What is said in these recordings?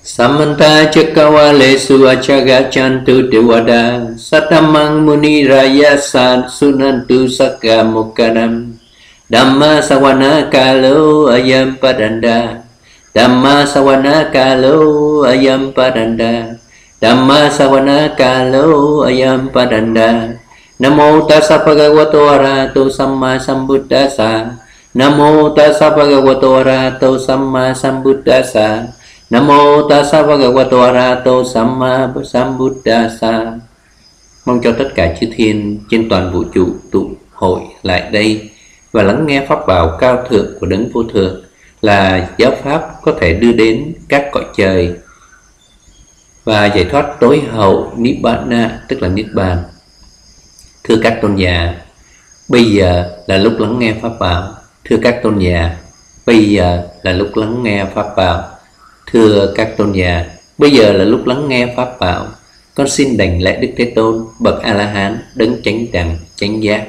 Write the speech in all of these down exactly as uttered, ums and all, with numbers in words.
Samanta Chakawalesu Achagachantu Dewada Satamang Muni Raya Sad Sunantu Sakamukadam Dhamma Sawana Kalo Ayam Padanda Dhamma Sawana Kalo Ayam Padanda Dhamma Sawana Kalo Ayam Padanda Namo Tassa Bhagavato Arahato Samma Sambuddhassa Namo Tassa Bhagavato Arahato Samma Sambuddhassa Namo Tassa Bhagavato Arahato Samma Sambuddhassa. Mong cho tất cả chư thiên trên toàn vũ trụ tụ hội lại đây và lắng nghe pháp bảo cao thượng của Đấng Vô Thượng là giáo pháp có thể đưa đến các cõi trời và giải thoát tối hậu Nibbana, tức là Niết Bàn. Thưa các tôn giả, bây giờ là lúc lắng nghe pháp bảo. Thưa các tôn giả, bây giờ là lúc lắng nghe pháp bảo. Thưa các tôn giả, bây giờ là lúc lắng nghe pháp bảo. Con xin đảnh lễ Đức Thế Tôn, bậc A-la-hán, đấng chánh đẳng, chánh giác.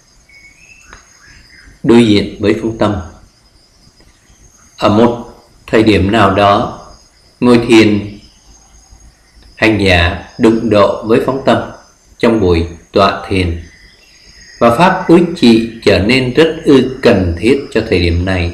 Đối diện với phương tâm. Ở một thời điểm nào đó, ngôi thiền hành giả đụng độ với phóng tâm trong buổi tọa thiền, và pháp đối trị trở nên rất ư cần thiết cho thời điểm này.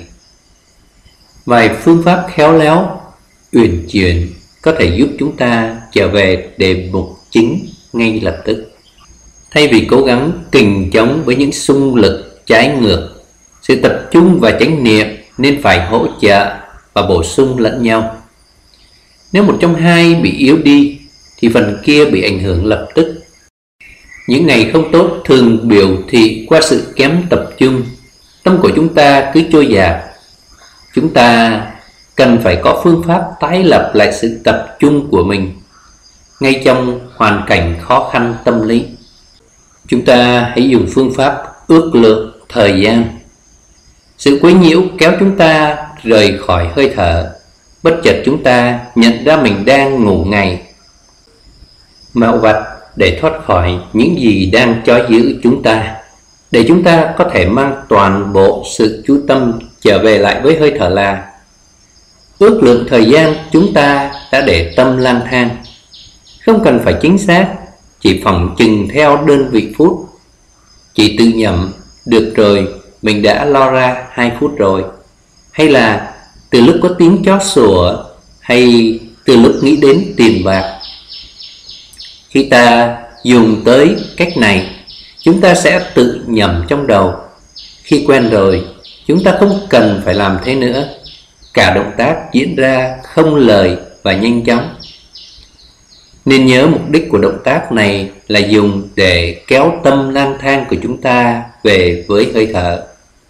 Vài phương pháp khéo léo, uyển chuyển có thể giúp chúng ta trở về đề mục chính ngay lập tức. Thay vì cố gắng kình chống với những xung lực trái ngược, sự tập trung và chánh niệm nên phải hỗ trợ và bổ sung lẫn nhau. Nếu một trong hai bị yếu đi thì phần kia bị ảnh hưởng lập tức. Những ngày không tốt thường biểu thị qua sự kém tập trung. Tâm của chúng ta cứ trôi dạt. Chúng ta cần phải có phương pháp tái lập lại sự tập trung của mình ngay trong hoàn cảnh khó khăn tâm lý. Chúng ta hãy dùng phương pháp ước lượng thời gian. Sự quấy nhiễu kéo chúng ta rời khỏi hơi thở. Bất chợt chúng ta nhận ra mình đang ngủ ngày, mạo vặt để thoát khỏi những gì đang trói giữ chúng ta, để chúng ta có thể mang toàn bộ sự chú tâm trở về lại với hơi thở là ước lượng thời gian chúng ta đã để tâm lang thang. Không cần phải chính xác, chỉ phỏng chừng theo đơn vị phút. Chỉ tự nhẩm, được rồi, mình đã lo ra hai phút rồi. Hay là từ lúc có tiếng chó sủa, hay từ lúc nghĩ đến tiền bạc. Khi ta dùng tới cách này, chúng ta sẽ tự nhẩm trong đầu. Khi quen rồi, chúng ta không cần phải làm thế nữa. Cả động tác diễn ra không lời và nhanh chóng. Nên nhớ mục đích của động tác này là dùng để kéo tâm lang thang của chúng ta về với hơi thở.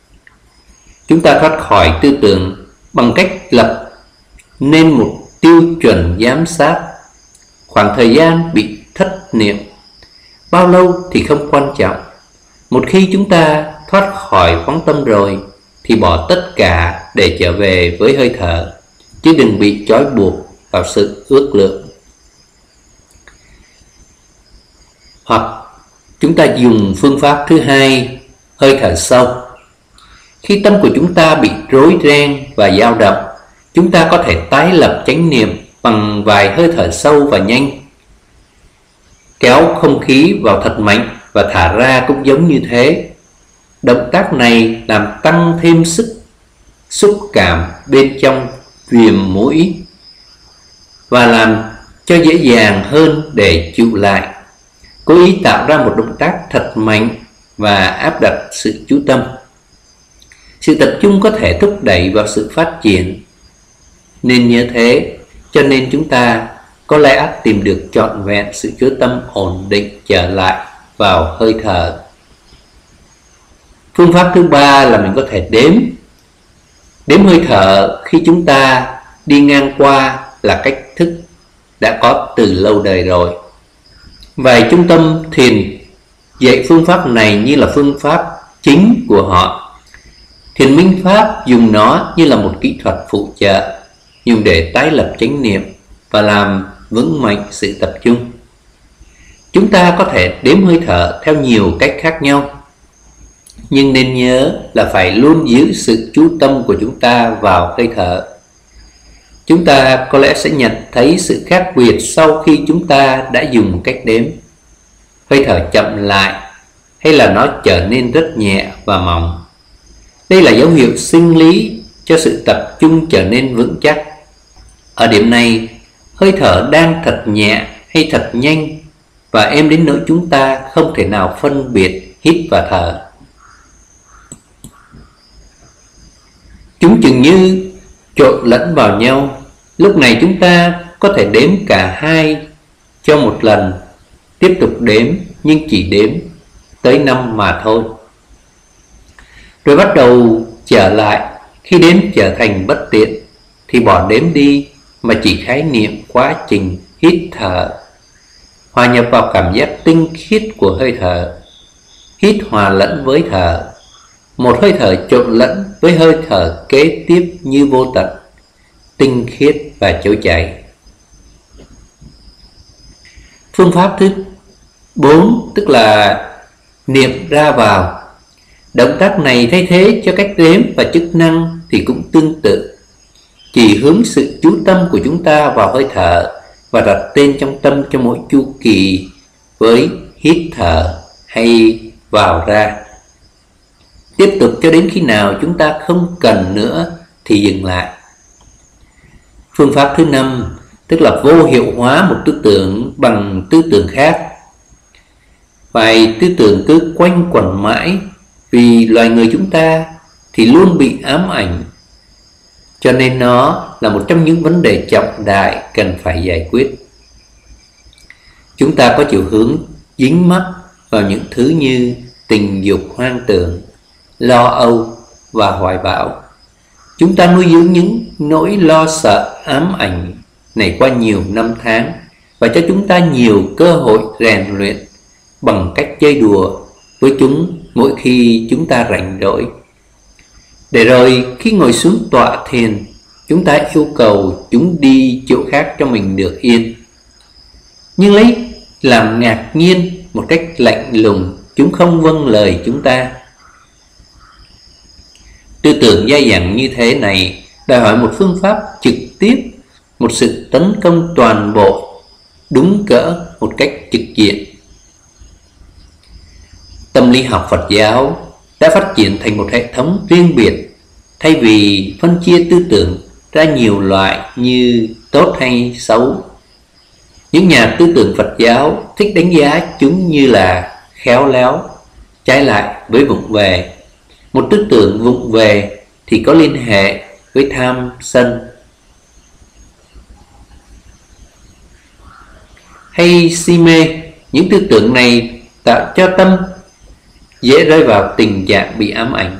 Chúng ta thoát khỏi tư tưởng bằng cách lập nên một tiêu chuẩn giám sát. Khoảng thời gian bị thất niệm bao lâu thì không quan trọng. Một khi chúng ta thoát khỏi phóng tâm rồi thì bỏ tất cả để trở về với hơi thở, chứ đừng bị trói buộc vào sự ước lượng. Hoặc chúng ta dùng phương pháp thứ hai, hơi thở sâu. Khi tâm của chúng ta bị rối ren và dao động, chúng ta có thể tái lập chánh niệm bằng vài hơi thở sâu và nhanh. Kéo không khí vào thật mạnh và thả ra cũng giống như thế. Động tác này làm tăng thêm sức xúc cảm bên trong viền mũi và làm cho dễ dàng hơn để trụ lại. Cố ý tạo ra một động tác thật mạnh và áp đặt sự chú tâm. Sự tập trung có thể thúc đẩy vào sự phát triển. Nên nhớ thế, cho nên chúng ta có lẽ tìm được trọn vẹn sự chú tâm ổn định trở lại vào hơi thở. Phương pháp thứ ba là mình có thể đếm. Đếm hơi thở khi chúng ta đi ngang qua là cách thức đã có từ lâu đời rồi. Vài trung tâm thiền dạy phương pháp này như là phương pháp chính của họ. Thiền minh pháp dùng nó như là một kỹ thuật phụ trợ, dùng để tái lập chánh niệm và làm vững mạnh sự tập trung. Chúng ta có thể đếm hơi thở theo nhiều cách khác nhau, nhưng nên nhớ là phải luôn giữ sự chú tâm của chúng ta vào hơi thở. Chúng ta có lẽ sẽ nhận thấy sự khác biệt sau khi chúng ta đã dùng cách đếm. Hơi thở chậm lại hay là nó trở nên rất nhẹ và mỏng. Đây là dấu hiệu sinh lý cho sự tập trung trở nên vững chắc. Ở điểm này, hơi thở đang thật nhẹ hay thật nhanh và êm đến nỗi chúng ta không thể nào phân biệt hít và thở. Chúng chừng như trộn lẫn vào nhau. Lúc này chúng ta có thể đếm cả hai cho một lần, tiếp tục đếm nhưng chỉ đếm tới năm mà thôi. Rồi bắt đầu trở lại. Khi đếm trở thành bất tiện thì bỏ đếm đi mà chỉ khái niệm quá trình hít thở, hòa nhập vào cảm giác tinh khiết của hơi thở. Hít hòa lẫn với thở, một hơi thở trộn lẫn với hơi thở kế tiếp như vô tận, tinh khiết và trôi chảy. Phương pháp thứ bốn, tức là niệm ra vào. Động tác này thay thế cho cách đếm và chức năng thì cũng tương tự, chỉ hướng sự chú tâm của chúng ta vào hơi thở và đặt tên trong tâm cho mỗi chu kỳ với hít thở hay vào ra. Tiếp tục cho đến khi nào chúng ta không cần nữa thì dừng lại. Phương pháp thứ năm, tức là vô hiệu hóa một tư tưởng bằng tư tưởng khác. Vài tư tưởng cứ quanh quẩn mãi, vì loài người chúng ta thì luôn bị ám ảnh, cho nên nó là một trong những vấn đề trọng đại cần phải giải quyết. Chúng ta có chiều hướng dính mắc vào những thứ như tình dục hoang tưởng, lo âu và hoài bão. Chúng ta nuôi dưỡng những nỗi lo sợ ám ảnh này qua nhiều năm tháng và cho chúng ta nhiều cơ hội rèn luyện bằng cách chơi đùa với chúng mỗi khi chúng ta rảnh rỗi. Để rồi khi ngồi xuống tọa thiền, chúng ta yêu cầu chúng đi chỗ khác cho mình được yên. Nhưng lấy làm ngạc nhiên, một cách lạnh lùng, chúng không vâng lời chúng ta. Tư tưởng dai dẳng như thế này đòi hỏi một phương pháp trực tiếp, một sự tấn công toàn bộ, đúng cỡ, một cách trực diện. Tâm lý học Phật giáo đã phát triển thành một hệ thống riêng biệt. Thay vì phân chia tư tưởng ra nhiều loại như tốt hay xấu, những nhà tư tưởng Phật giáo thích đánh giá chúng như là khéo léo, trái lại với vụng về. Một tư tưởng vụng về thì có liên hệ với tham sân hay si mê. Những tư tưởng này tạo cho tâm dễ rơi vào tình trạng bị ám ảnh.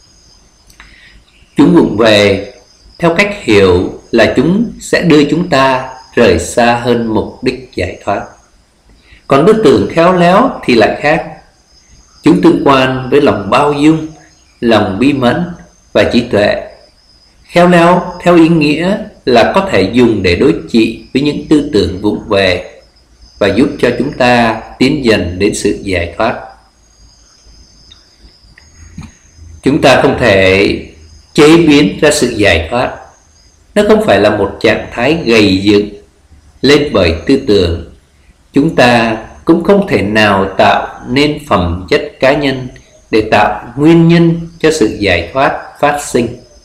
Chúng vụng về theo cách hiểu là chúng sẽ đưa chúng ta rời xa hơn mục đích giải thoát. Còn tư tưởng khéo léo thì lại khác. Chúng tương quan với lòng bao dung, lòng bi mẫn và trí tuệ. Khéo léo theo ý nghĩa là có thể dùng để đối trị với những tư tưởng vụng về và giúp cho chúng ta tiến dần đến sự giải thoát. Chúng ta không thể chế biến ra sự giải thoát. Nó không phải là một trạng thái gầy dựng lên bởi tư tưởng. Chúng ta cũng không thể nào tạo nên phẩm chất cá nhân để tạo nguyên nhân cho sự giải thoát phát sinh.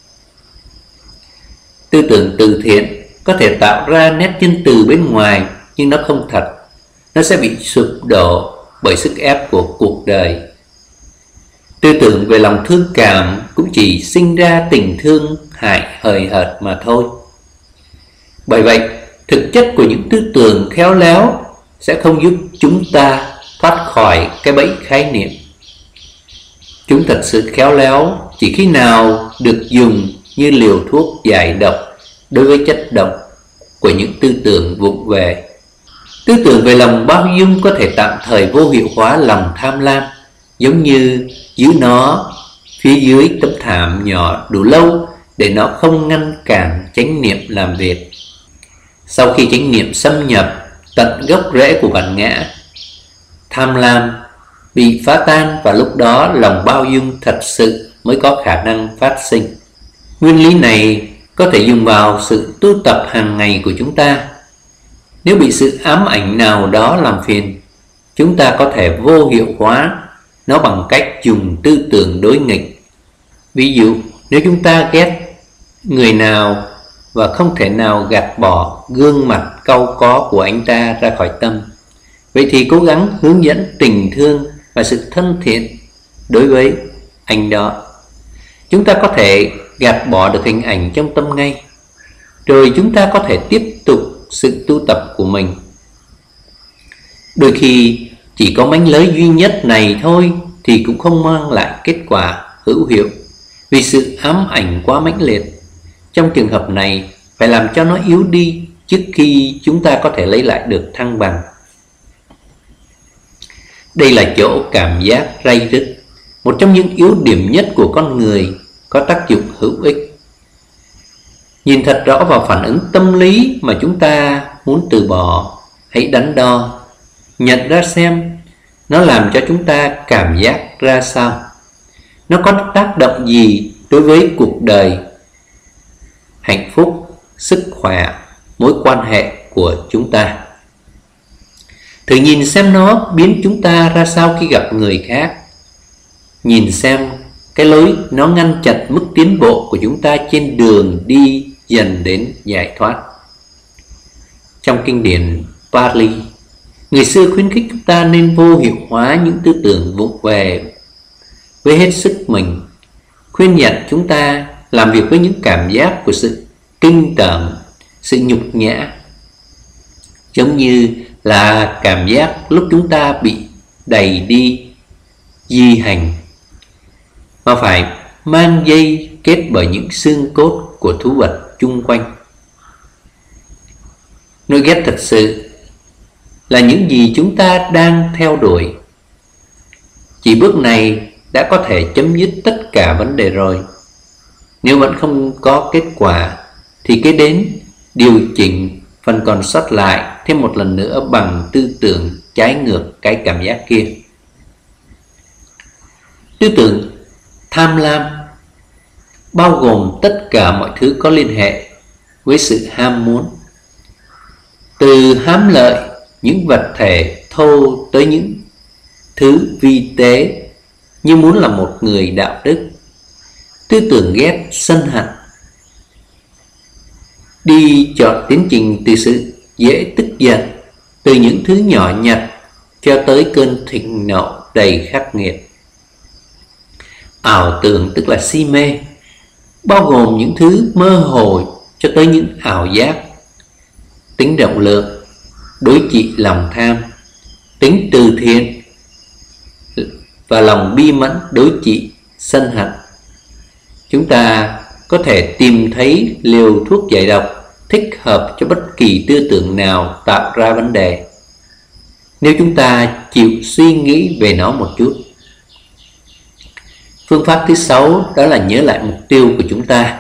Tư tưởng từ thiện có thể tạo ra nét chân từ bên ngoài, nhưng nó không thật. Nó sẽ bị sụp đổ bởi sức ép của cuộc đời. Tư tưởng về lòng thương cảm cũng chỉ sinh ra tình thương hại hời hợt mà thôi. Bởi vậy, thực chất của những tư tưởng khéo léo sẽ không giúp chúng ta thoát khỏi cái bẫy khái niệm. Chúng thật sự khéo léo chỉ khi nào được dùng như liều thuốc giải độc đối với chất độc của những tư tưởng vụng về. Tư tưởng về lòng bao dung có thể tạm thời vô hiệu hóa lòng tham lam, giống như giữ nó phía dưới tấm thảm nhỏ đủ lâu để nó không ngăn cản chánh niệm làm việc. Sau khi chánh niệm xâm nhập tận gốc rễ của bản ngã, tham lam bị phá tan và lúc đó lòng bao dung thật sự mới có khả năng phát sinh. Nguyên lý này có thể dùng vào sự tu tập hàng ngày của chúng ta. Nếu bị sự ám ảnh nào đó làm phiền, chúng ta có thể vô hiệu hóa nó bằng cách dùng tư tưởng đối nghịch. Ví dụ, nếu chúng ta ghét người nào và không thể nào gạt bỏ gương mặt cau có của anh ta ra khỏi tâm, vậy thì cố gắng hướng dẫn tình thương và sự thân thiện đối với anh đó. Chúng ta có thể gạt bỏ được hình ảnh trong tâm ngay, rồi chúng ta có thể tiếp tục sự tu tập của mình. Đôi khi chỉ có mánh lới duy nhất này thôi thì cũng không mang lại kết quả hữu hiệu, vì sự ám ảnh quá mãnh liệt. Trong trường hợp này, phải làm cho nó yếu đi trước khi chúng ta có thể lấy lại được thăng bằng. Đây là chỗ cảm giác ray rứt, một trong những yếu điểm nhất của con người, có tác dụng hữu ích. Nhìn thật rõ vào phản ứng tâm lý mà chúng ta muốn từ bỏ, hãy đắn đo, nhận ra xem nó làm cho chúng ta cảm giác ra sao. Nó có tác động gì đối với cuộc đời, hạnh phúc, sức khỏe, mối quan hệ của chúng ta. Thử nhìn xem nó biến chúng ta ra sao khi gặp người khác. Nhìn xem cái lối nó ngăn chặn mức tiến bộ của chúng ta trên đường đi dần đến giải thoát. Trong kinh điển Pali, người xưa khuyến khích chúng ta nên vô hiệu hóa những tư tưởng vụng về với hết sức mình, khuyên dặn chúng ta làm việc với những cảm giác của sự kinh tởm, sự nhục nhã, giống như là cảm giác lúc chúng ta bị đày đi di hành, mà phải mang dây kết bởi những xương cốt của thú vật chung quanh. Nỗi ghét thật sự là những gì chúng ta đang theo đuổi. Chỉ bước này đã có thể chấm dứt tất cả vấn đề rồi. Nếu vẫn không có kết quả thì kế đến điều chỉnh phần còn sót lại thêm một lần nữa bằng tư tưởng trái ngược cái cảm giác kia. Tư tưởng tham lam bao gồm tất cả mọi thứ có liên hệ với sự ham muốn, từ hám lợi những vật thể thô tới những thứ vi tế như muốn là một người đạo đức. Tư tưởng ghét, sân hận đi chọn tiến trình từ sự dễ tức giận, từ những thứ nhỏ nhặt cho tới cơn thịnh nộ đầy khắc nghiệt. Ảo tưởng tức là si mê, bao gồm những thứ mơ hồ cho tới những ảo giác. Tính rộng lượng đối trị lòng tham, tính từ thiện và lòng bi mẫn đối trị sân hận. Chúng ta có thể tìm thấy liều thuốc giải độc thích hợp cho bất kỳ tư tưởng nào tạo ra vấn đề, nếu chúng ta chịu suy nghĩ về nó một chút. Phương pháp thứ sáu đó là nhớ lại mục tiêu của chúng ta.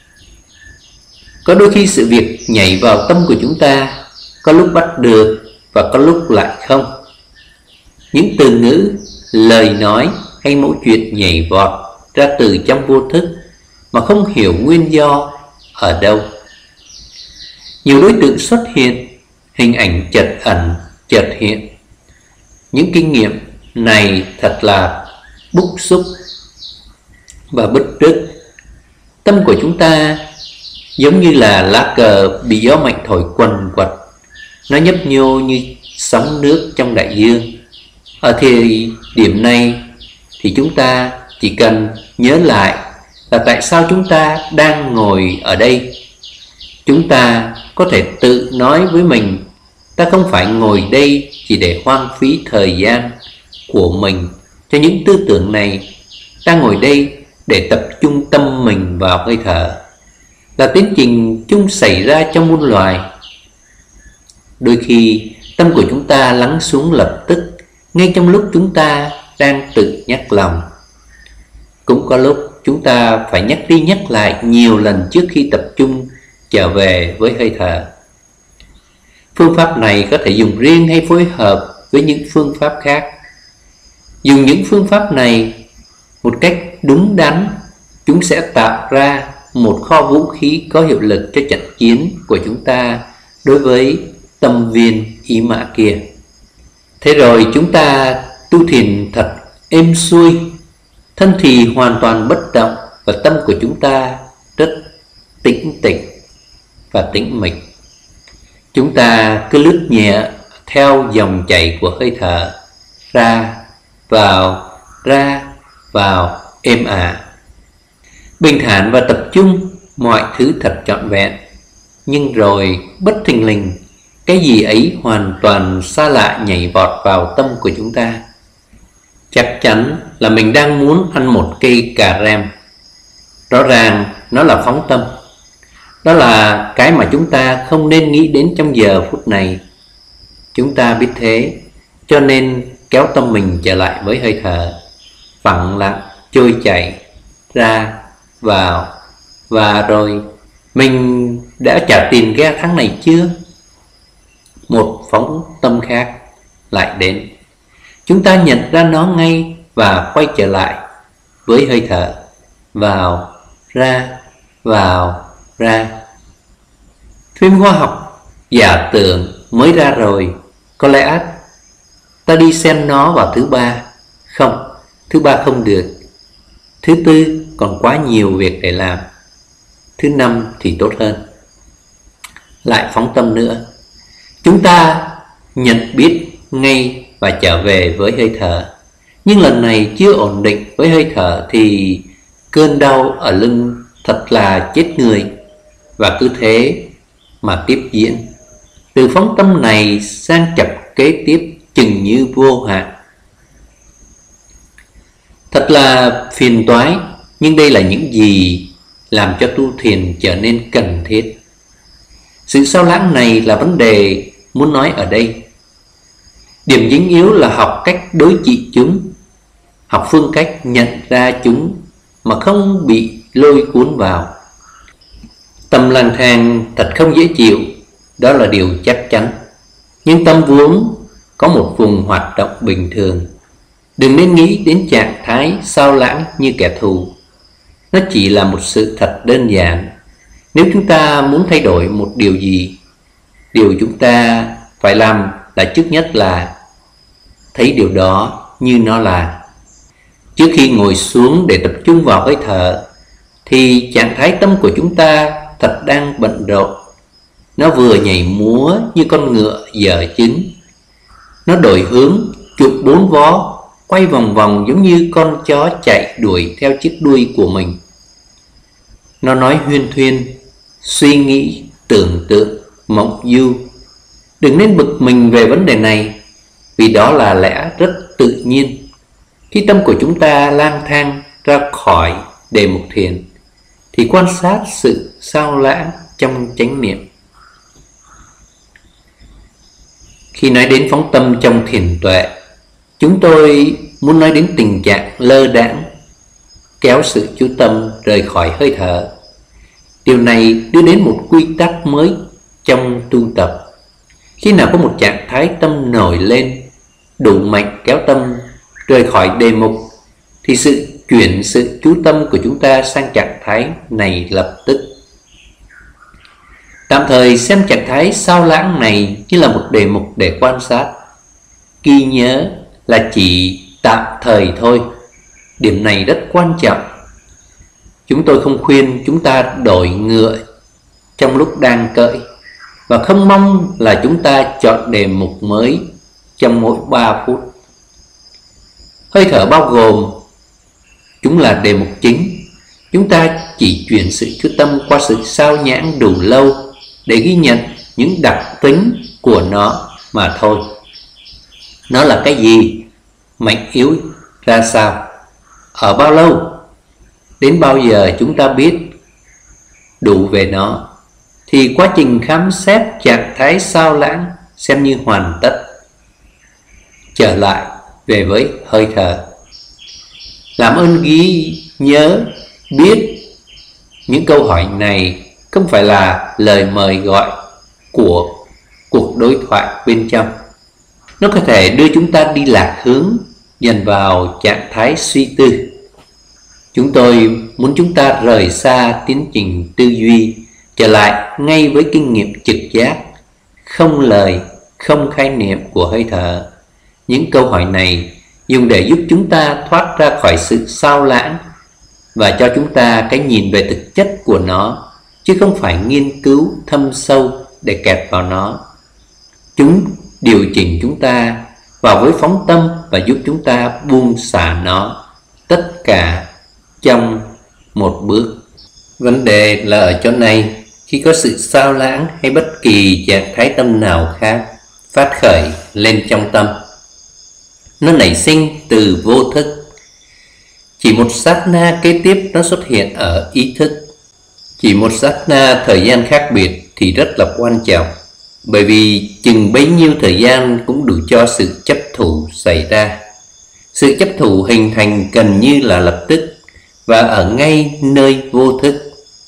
Có đôi khi sự việc nhảy vào tâm của chúng ta, có lúc bắt được và có lúc lại không. Những từ ngữ, lời nói hay mẫu chuyện nhảy vọt ra từ trong vô thức mà không hiểu nguyên do ở đâu. Nhiều đối tượng xuất hiện, hình ảnh chợt ẩn, chợt hiện. Những kinh nghiệm này thật là bức xúc và bứt rứt. Tâm của chúng ta giống như là lá cờ bị gió mạnh thổi quần quật, nó nhấp nhô như sóng nước trong đại dương. Ở thời điểm này thì chúng ta chỉ cần nhớ lại là tại sao chúng ta đang ngồi ở đây. Chúng ta có thể tự nói với mình, ta không phải ngồi đây chỉ để hoang phí thời gian của mình cho những tư tưởng này. Ta ngồi đây để tập trung tâm mình vào hơi thở, là tiến trình chung xảy ra trong muôn loài. Đôi khi tâm của chúng ta lắng xuống lập tức, ngay trong lúc chúng ta đang tự nhắc lòng. Cũng có lúc chúng ta phải nhắc đi nhắc lại nhiều lần trước khi tập trung trở về với hơi thở. Phương pháp này có thể dùng riêng hay phối hợp với những phương pháp khác. Dùng những phương pháp này một cách đúng đắn, chúng sẽ tạo ra một kho vũ khí có hiệu lực cho trận chiến của chúng ta đối với tâm viên ý mã kia. Thế rồi chúng ta tu thiền thật êm xuôi, thân thì hoàn toàn bất động và tâm của chúng ta rất tĩnh tịch và tĩnh mịch. Chúng ta cứ lướt nhẹ theo dòng chảy của hơi thở, ra, vào, ra, vào, êm ả. Bình thản và tập trung, mọi thứ thật trọn vẹn. Nhưng rồi bất thình lình, cái gì ấy hoàn toàn xa lạ nhảy vọt vào tâm của chúng ta. Chắc chắn là mình đang muốn ăn một cây cà rem. Rõ ràng nó là phóng tâm. Đó là cái mà chúng ta không nên nghĩ đến trong giờ phút này. Chúng ta biết thế, cho nên kéo tâm mình trở lại với hơi thở, phẳng lặng trôi chảy ra, vào. Và rồi mình đã trả tiền ghé tháng này chưa? Một phóng tâm khác lại đến. Chúng ta nhận ra nó ngay và quay trở lại với hơi thở, vào, ra, vào, ra. Phim khoa học giả tưởng mới ra rồi, có lẽ ta đi xem nó vào thứ ba. Không, thứ ba không được. Thứ tư còn quá nhiều việc để làm. Thứ năm thì tốt hơn. Lại phóng tâm nữa. Chúng ta nhận biết ngay và trở về với hơi thở. Nhưng lần này chưa ổn định với hơi thở thì cơn đau ở lưng thật là chết người. Và cứ thế mà tiếp diễn, từ phóng tâm này sang chập kế tiếp chừng như vô hạn. Thật là phiền toái, nhưng đây là những gì làm cho tu thiền trở nên cần thiết. Sự sao lãng này là vấn đề muốn nói ở đây. Điểm dính yếu là học cách đối trị chúng, học phương cách nhận ra chúng mà không bị lôi cuốn vào. Tâm lang thang thật không dễ chịu, đó là điều chắc chắn. Nhưng tâm vốn có một vùng hoạt động bình thường. Đừng nên nghĩ đến trạng thái sao lãng như kẻ thù. Nó chỉ là một sự thật đơn giản. Nếu chúng ta muốn thay đổi một điều gì, điều chúng ta phải làm là trước nhất là thấy điều đó như nó là. Trước khi ngồi xuống để tập trung vào hơi thở thì trạng thái tâm của chúng ta thật đang bận rộn. Nó vừa nhảy múa như con ngựa dở trứng. Nó đổi hướng, chụp bốn vó, quay vòng vòng giống như con chó chạy đuổi theo chiếc đuôi của mình. Nó nói huyên thuyên, suy nghĩ, tưởng tượng, mộng du. Đừng nên bực mình về vấn đề này, vì đó là lẽ rất tự nhiên. Khi tâm của chúng ta lang thang ra khỏi đề mục thiền thì quan sát sự sao lãng trong chánh niệm. Khi nói đến phóng tâm trong thiền tuệ, chúng tôi muốn nói đến tình trạng lơ đãng, kéo sự chú tâm rời khỏi hơi thở. Điều này đưa đến một quy tắc mới trong tu tập. Khi nào có một trạng thái tâm nổi lên, đủ mạnh kéo tâm rời khỏi đề mục, thì sự chuyển sự chú tâm của chúng ta sang trạng thái này lập tức. Tạm thời xem trạng thái sao lãng này như là một đề mục để quan sát. Ghi nhớ là chỉ tạm thời thôi. Điểm này rất quan trọng. Chúng tôi không khuyên chúng ta đổi ngựa trong lúc đang cởi, và không mong là chúng ta chọn đề mục mới trong mỗi ba phút. Hơi thở bao gồm chúng là đề mục chính. Chúng ta chỉ chuyển sự chú tâm qua sự sao nhãng đủ lâu để ghi nhận những đặc tính của nó mà thôi. Nó là cái gì? Mạnh yếu ra sao? Ở bao lâu? Đến bao giờ chúng ta biết đủ về nó thì quá trình khám xét trạng thái sao lãng xem như hoàn tất. Trở lại về với hơi thở. Làm ơn ghi nhớ biết những câu hỏi này không phải là lời mời gọi của cuộc đối thoại bên trong. Nó có thể đưa chúng ta đi lạc hướng, dần vào trạng thái suy tư. Chúng tôi muốn chúng ta rời xa tiến trình tư duy, trở lại ngay với kinh nghiệm trực giác, không lời, không khái niệm của hơi thở. Những câu hỏi này dùng để giúp chúng ta thoát ra khỏi sự sao lãng và cho chúng ta cái nhìn về thực chất của nó, chứ không phải nghiên cứu thâm sâu để kẹt vào nó. Chúng điều chỉnh chúng ta vào với phóng tâm và giúp chúng ta buông xả nó, tất cả trong một bước. Vấn đề là ở chỗ này, khi có sự sao lãng hay bất kỳ trạng thái tâm nào khác phát khởi lên trong tâm, nó nảy sinh từ vô thức. Chỉ một sát na kế tiếp nó xuất hiện ở ý thức. Chỉ một sát na thời gian khác biệt thì rất là quan trọng, bởi vì chừng bấy nhiêu thời gian cũng đủ cho sự chấp thủ xảy ra. Sự chấp thủ hình thành gần như là lập tức và ở ngay nơi vô thức.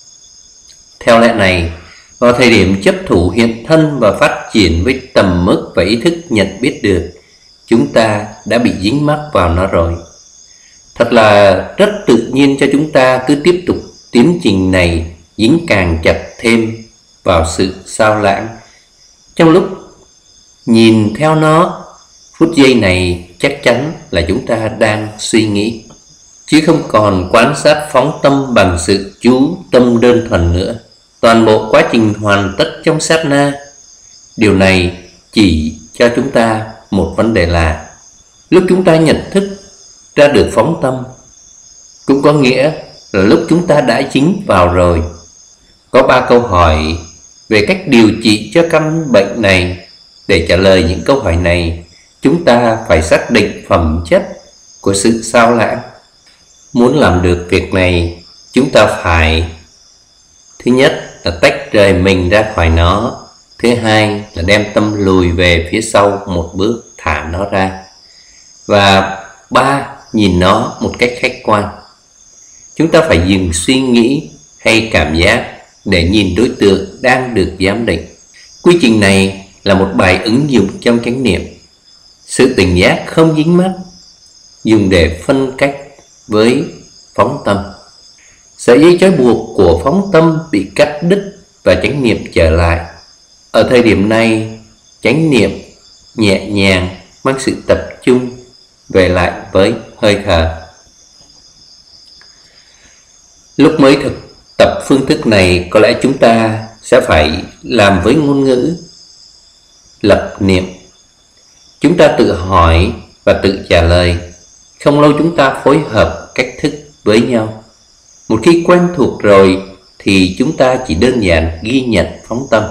Theo lẽ này, vào thời điểm chấp thủ hiện thân và phát triển với tầm mức và ý thức nhận biết được, chúng ta đã bị dính mắc vào nó rồi. Thật là rất tự nhiên cho chúng ta cứ tiếp tục tiến trình này, dính càng chặt thêm vào sự sao lãng. Trong lúc nhìn theo nó, phút giây này chắc chắn là chúng ta đang suy nghĩ, chứ không còn quan sát phóng tâm bằng sự chú tâm đơn thuần nữa. Toàn bộ quá trình hoàn tất trong sát na. Điều này chỉ cho chúng ta một vấn đề là lúc chúng ta nhận thức ra được phóng tâm, cũng có nghĩa là lúc chúng ta đã dính vào rồi. Có ba câu hỏi về cách điều trị cho căn bệnh này. Để trả lời những câu hỏi này, chúng ta phải xác định phẩm chất của sự sao lãng. Muốn làm được việc này, chúng ta phải: thứ nhất là tách rời mình ra khỏi nó. Thứ hai là đem tâm lùi về phía sau một bước, thả nó ra. Và ba, nhìn nó một cách khách quan. Chúng ta phải dừng suy nghĩ hay cảm giác để nhìn đối tượng đang được giám định. Quy trình này là một bài ứng dụng trong chánh niệm. Sự tỉnh giác không dính mắc, dùng để phân cách với phóng tâm. Sợi dây trói buộc của phóng tâm bị cắt đứt và chánh niệm trở lại. Ở thời điểm này, chánh niệm nhẹ nhàng mang sự tập trung về lại với hơi thở. Lúc mới thực tập phương thức này, có lẽ chúng ta sẽ phải làm với ngôn ngữ lập niệm. Chúng ta tự hỏi và tự trả lời. Không lâu chúng ta phối hợp cách thức với nhau. Một khi quen thuộc rồi thì chúng ta chỉ đơn giản ghi nhận phóng tâm,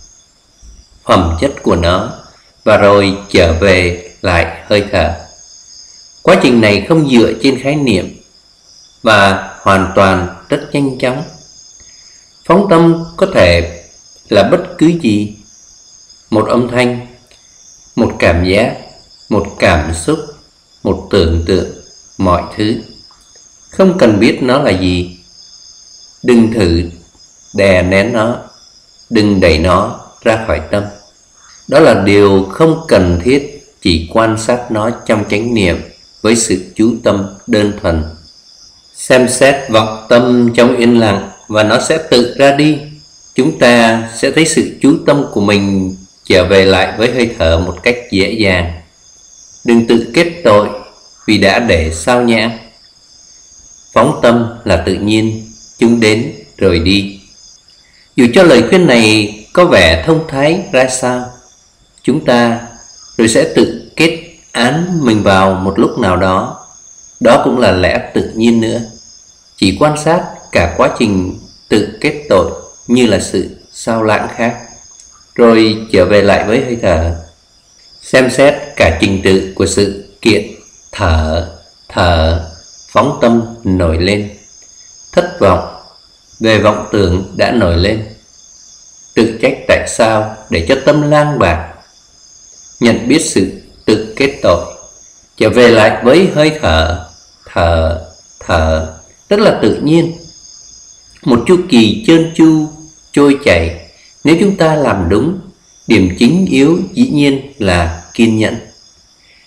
phẩm chất của nó, và rồi trở về lại hơi thở. Quá trình này không dựa trên khái niệm và hoàn toàn rất nhanh chóng. Phóng tâm có thể là bất cứ gì: một âm thanh, một cảm giác, một cảm xúc, một tưởng tượng, mọi thứ. Không cần biết nó là gì. Đừng thử đè nén nó, đừng đẩy nó ra khỏi tâm. Đó là điều không cần thiết. Chỉ quan sát nó trong chánh niệm với sự chú tâm đơn thuần. Xem xét vọng tâm trong yên lặng và nó sẽ tự ra đi. Chúng ta sẽ thấy sự chú tâm của mình trở về lại với hơi thở một cách dễ dàng. Đừng tự kết tội vì đã để sao nhãng. Phóng tâm là tự nhiên, chúng đến rồi đi. Dù cho lời khuyên này có vẻ thông thái ra sao, chúng ta rồi sẽ tự kết án mình vào một lúc nào đó. Đó cũng là lẽ tự nhiên nữa. Chỉ quan sát cả quá trình tự kết tội như là sự sao lãng khác, rồi trở về lại với hơi thở. Xem xét cả trình tự của sự kiện thở, thở, phóng tâm nổi lên. Thất vọng về vọng tưởng đã nổi lên. Tự trách tại sao để cho tâm lang bạc. Nhận biết sự tự kết tội, trở về lại với hơi thở, thở, thở, rất là tự nhiên. Một chu kỳ trơn tru, trôi chảy. Nếu chúng ta làm đúng, điểm chính yếu dĩ nhiên là kiên nhẫn.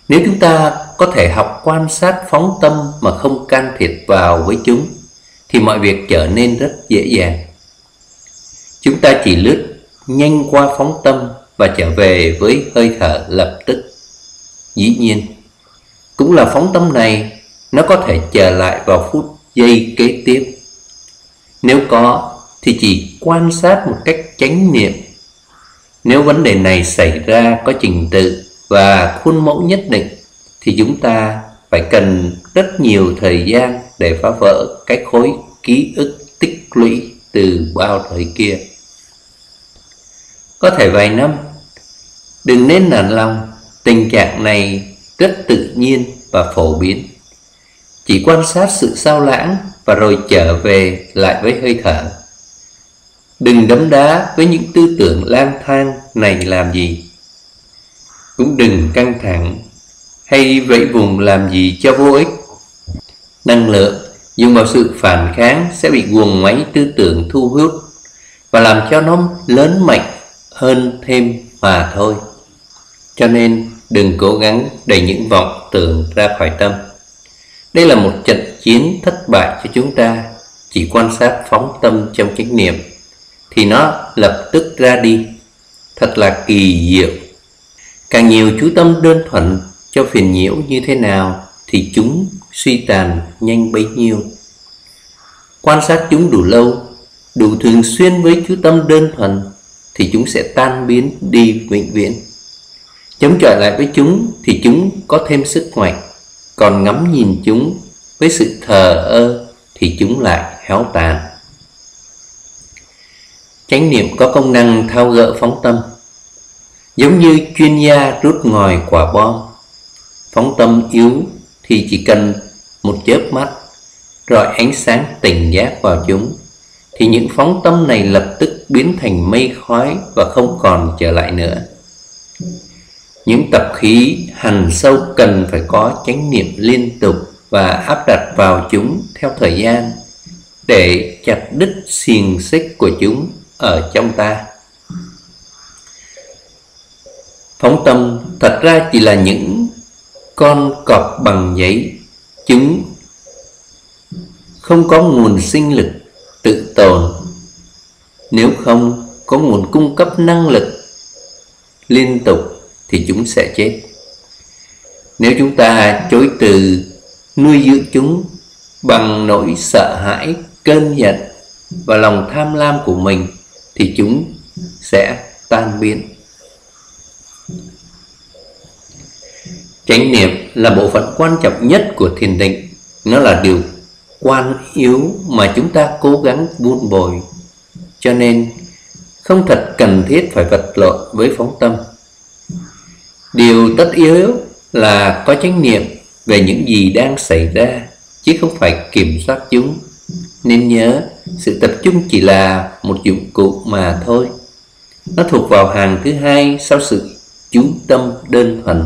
Nếu chúng ta có thể học quan sát phóng tâm mà không can thiệp vào với chúng, thì mọi việc trở nên rất dễ dàng. Chúng ta chỉ lướt nhanh qua phóng tâm và trở về với hơi thở lập tức. Dĩ nhiên, cũng là phóng tâm này, nó có thể trở lại vào phút giây kế tiếp. Nếu có, thì chỉ quan sát một cách chánh niệm. Nếu vấn đề này xảy ra có trình tự và khuôn mẫu nhất định, thì chúng ta phải cần rất nhiều thời gian để phá vỡ cái khối ký ức tích lũy từ bao thời kia. Có thể vài năm. Đừng nên nản lòng, tình trạng này rất tự nhiên và phổ biến. Chỉ quan sát sự sao lãng và rồi trở về lại với hơi thở. Đừng đấm đá với những tư tưởng lang thang này làm gì. Cũng đừng căng thẳng hay vẫy vùng làm gì cho vô ích. Năng lượng dùng vào sự phản kháng sẽ bị guồng máy tư tưởng thu hút và làm cho nó lớn mạnh hơn thêm mà thôi. Cho nên đừng cố gắng đẩy những vọng tưởng ra khỏi tâm. Đây là một trận chiến thất bại cho chúng ta. Chỉ quan sát phóng tâm trong chánh niệm thì nó lập tức ra đi. Thật là kỳ diệu. Càng nhiều chú tâm đơn thuần cho phiền nhiễu như thế nào thì chúng suy tàn nhanh bấy nhiêu. Quan sát chúng đủ lâu, đủ thường xuyên với chú tâm đơn thuần thì chúng sẽ tan biến đi vĩnh viễn. Chống chọi lại với chúng thì chúng có thêm sức mạnh, còn ngắm nhìn chúng với sự thờ ơ thì chúng lại héo tàn. Chánh niệm có công năng tháo gỡ phóng tâm, giống như chuyên gia rút ngòi quả bom. Phóng tâm yếu thì chỉ cần một chớp mắt rọi ánh sáng tỉnh giác vào chúng, thì những phóng tâm này lập tức biến thành mây khói và không còn trở lại nữa. Những tập khí hằn sâu cần phải có chánh niệm liên tục và áp đặt vào chúng theo thời gian để chặt đứt xiềng xích của chúng ở trong ta. Phóng tâm thật ra chỉ là những con cọp bằng giấy. Chúng không có nguồn sinh lực tự tồn. Nếu không có nguồn cung cấp năng lực liên tục thì chúng sẽ chết. Nếu chúng ta chối từ nuôi dưỡng chúng bằng nỗi sợ hãi, cơn giận và lòng tham lam của mình thì chúng sẽ tan biến. Chánh niệm là bộ phận quan trọng nhất của thiền định. Nó là điều quan yếu mà chúng ta cố gắng vun bồi. Cho nên không thật cần thiết phải vật lộn với phóng tâm. Điều tất yếu là có chánh niệm về những gì đang xảy ra, chứ không phải kiểm soát chúng. Nên nhớ, sự tập trung chỉ là một dụng cụ mà thôi. Nó thuộc vào hàng thứ hai sau sự chú tâm đơn thuần.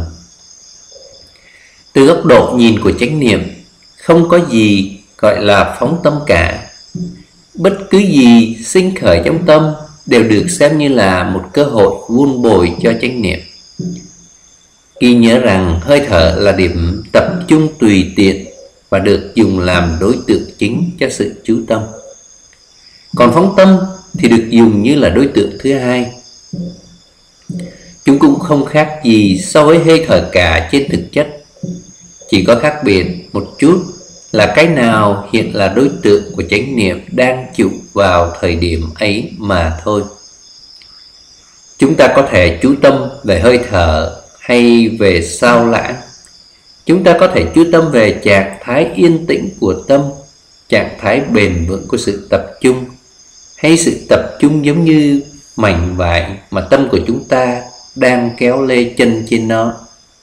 Từ góc độ nhìn của chánh niệm, không có gì gọi là phóng tâm cả. Bất cứ gì sinh khởi trong tâm đều được xem như là một cơ hội vun bồi cho chánh niệm. Ghi nhớ rằng hơi thở là điểm tập trung tùy tiện và được dùng làm đối tượng chính cho sự chú tâm. Còn phóng tâm thì được dùng như là đối tượng thứ hai. Chúng cũng không khác gì so với hơi thở cả trên thực chất. Chỉ có khác biệt một chút là cái nào hiện là đối tượng của chánh niệm đang chịu vào thời điểm ấy mà thôi. Chúng ta có thể chú tâm về hơi thở hay về sao lãng. Chúng ta có thể chú tâm về trạng thái yên tĩnh của tâm, trạng thái bền vững của sự tập trung, hay sự tập trung giống như mảnh vải mà tâm của chúng ta đang kéo lê chân trên nó.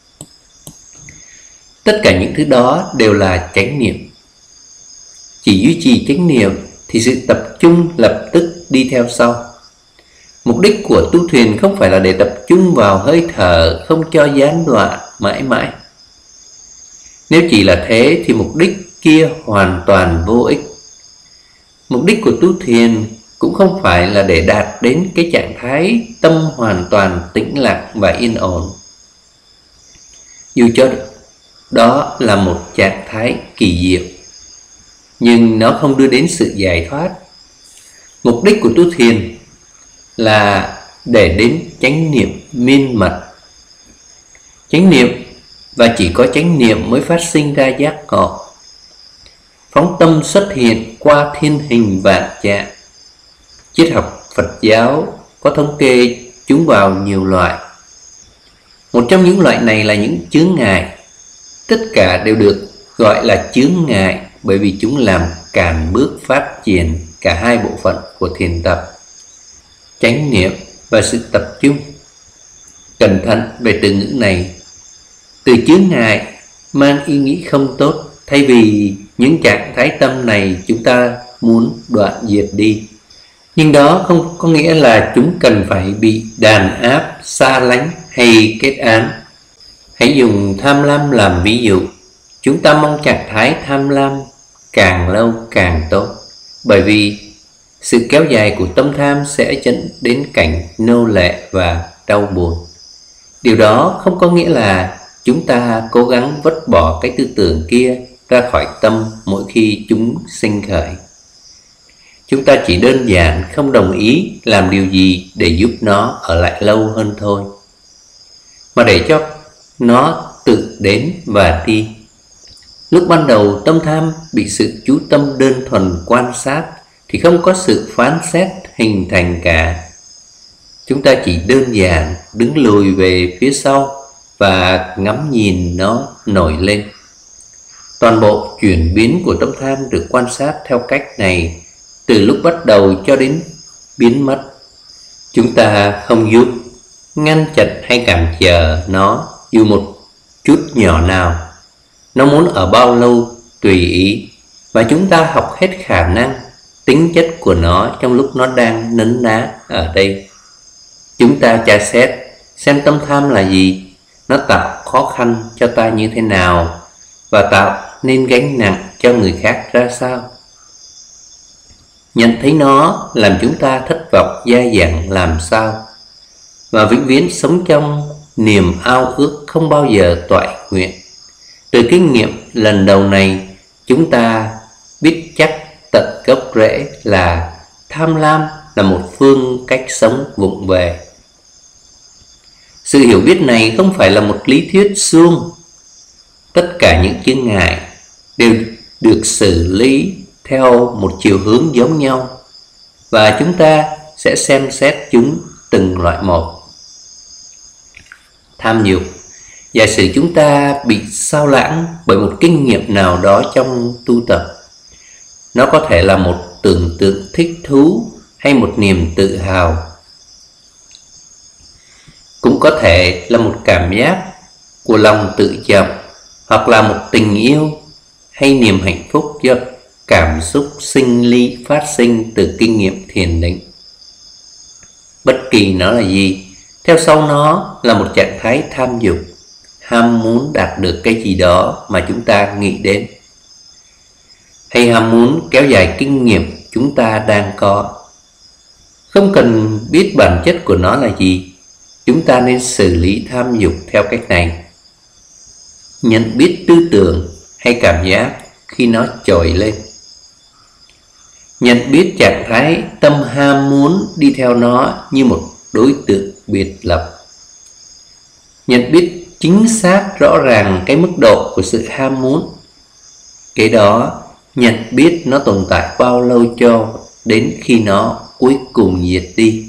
Tất cả những thứ đó đều là chánh niệm. Chỉ duy trì chánh niệm thì sự tập trung lập tức đi theo sau. Mục đích của tu thuyền không phải là để tập trung vào hơi thở không cho gián đoạn mãi mãi. Nếu chỉ là thế thì mục đích kia hoàn toàn vô ích. Mục đích của tu thiền cũng không phải là để đạt đến cái trạng thái tâm hoàn toàn tĩnh lặng và yên ổn. Dù cho đó là một trạng thái kỳ diệu, nhưng nó không đưa đến sự giải thoát. Mục đích của tu thiền là để đến chánh niệm miên mật. Chánh niệm và chỉ có chánh niệm mới phát sinh ra giác ngộ. Phóng tâm xuất hiện qua thiên hình vạn trạng. Triết học Phật giáo có thống kê chúng vào nhiều loại. Một trong những loại này là những chướng ngại. Tất cả đều được gọi là chướng ngại bởi vì chúng làm cản bước phát triển cả hai bộ phận của thiền tập, chánh niệm và sự tập trung. Cẩn thận về từ ngữ này. Từ chướng ngại mang ý nghĩ không tốt, thay vì những trạng thái tâm này chúng ta muốn đoạn diệt đi. Nhưng đó không có nghĩa là chúng cần phải bị đàn áp, xa lánh hay kết án. Hãy dùng tham lam làm ví dụ. Chúng ta mong trạng thái tham lam càng lâu càng tốt, bởi vì sự kéo dài của tâm tham sẽ dẫn đến cảnh nô lệ và đau buồn. Điều đó không có nghĩa là chúng ta cố gắng vứt bỏ cái tư tưởng kia ra khỏi tâm mỗi khi chúng sinh khởi. Chúng ta chỉ đơn giản không đồng ý làm điều gì để giúp nó ở lại lâu hơn thôi, mà để cho nó tự đến và đi. Lúc ban đầu tâm tham bị sự chú tâm đơn thuần quan sát thì không có sự phán xét hình thành cả. Chúng ta chỉ đơn giản đứng lùi về phía sau và ngắm nhìn nó nổi lên. Toàn bộ chuyển biến của tâm tham được quan sát theo cách này từ lúc bắt đầu cho đến biến mất. Chúng ta không giúp, ngăn chặn hay cản trở nó dù một chút nhỏ nào. Nó muốn ở bao lâu tùy ý, và chúng ta học hết khả năng, tính chất của nó trong lúc nó đang nấn ná ở đây. Chúng ta tra xét xem tâm tham là gì, nó tạo khó khăn cho ta như thế nào, và tạo nên gánh nặng cho người khác ra sao. Nhận thấy nó làm chúng ta thất vọng dai dẳng làm sao, và vĩnh viễn sống trong niềm ao ước không bao giờ toại nguyện. Từ kinh nghiệm lần đầu này, chúng ta biết chắc tận gốc rễ là tham lam là một phương cách sống vụng về. Sự hiểu biết này không phải là một lý thuyết suông. Tất cả những chướng ngại đều được xử lý theo một chiều hướng giống nhau, và chúng ta sẽ xem xét chúng từng loại một. Tham dục. Giả sử chúng ta bị sao lãng bởi một kinh nghiệm nào đó trong tu tập. Nó có thể là một tưởng tượng thích thú hay một niềm tự hào. Cũng có thể là một cảm giác của lòng tự trọng, hoặc là một tình yêu hay niềm hạnh phúc do cảm xúc sinh lý phát sinh từ kinh nghiệm thiền định. Bất kỳ nó là gì, theo sau nó là một trạng thái tham dục, ham muốn đạt được cái gì đó mà chúng ta nghĩ đến, hay ham muốn kéo dài kinh nghiệm chúng ta đang có. Không cần biết bản chất của nó là gì, chúng ta nên xử lý tham dục theo cách này. Nhận biết tư tưởng hay cảm giác khi nó trồi lên. Nhận biết trạng thái tâm ham muốn đi theo nó như một đối tượng biệt lập. Nhận biết chính xác rõ ràng cái mức độ của sự ham muốn. Cái đó nhận biết nó tồn tại bao lâu cho đến khi nó cuối cùng diệt đi.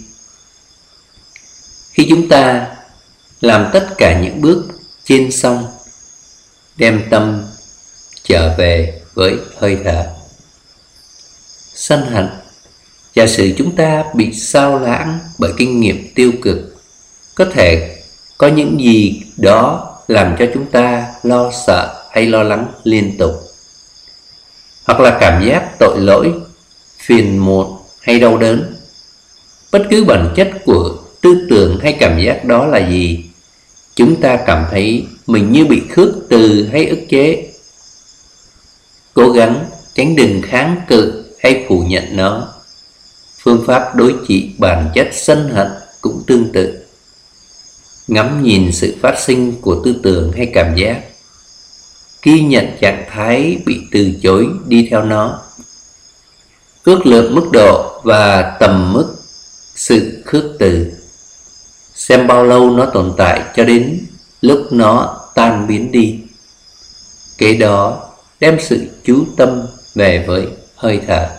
Khi chúng ta làm tất cả những bước trên xong, đem tâm trở về với hơi thở. Sân hận. Giả sử chúng ta bị sao lãng bởi kinh nghiệm tiêu cực, có thể có những gì đó làm cho chúng ta lo sợ hay lo lắng liên tục, hoặc là cảm giác tội lỗi, phiền muộn hay đau đớn. Bất cứ bản chất của tư tưởng hay cảm giác đó là gì, chúng ta cảm thấy mình như bị khước từ hay ức chế. Cố gắng tránh đừng kháng cự hay phủ nhận nó. Phương pháp đối trị bản chất sân hận cũng tương tự. ngắm nhìn sự phát sinh của tư tưởng hay cảm giác, ghi nhận trạng thái bị từ chối đi theo nó, ước lượng mức độ và tầm mức sự khước từ, xem bao lâu nó tồn tại cho đến lúc nó tan biến đi. Kế đó đem sự chú tâm về với hơi thở.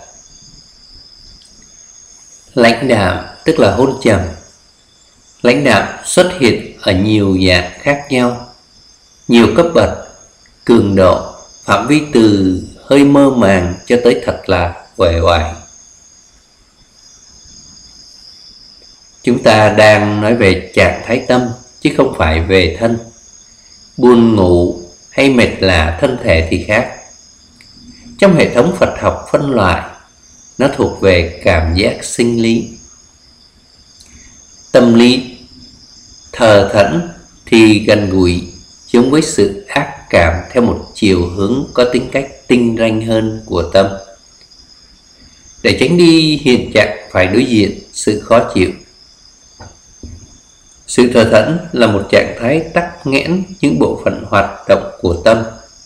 Lãnh đạm tức là hôn trầm. Lãnh đạm xuất hiện ở nhiều dạng khác nhau, nhiều cấp bậc, cường độ, phạm vi từ hơi mơ màng cho tới thật là uể oải. Chúng ta đang nói về trạng thái tâm chứ không phải về thân. Buồn ngủ hay mệt lả thân thể thì khác. Trong hệ thống Phật học phân loại, nó thuộc về cảm giác sinh lý. Tâm lý thờ thẫn thì gần gũi, giống với sự ác cảm theo một chiều hướng có tính cách tinh ranh hơn của tâm. Để tránh đi hiện trạng phải đối diện sự khó chịu, sự thờ thẫn là một trạng thái tắc nghẽn những bộ phận hoạt động của tâm.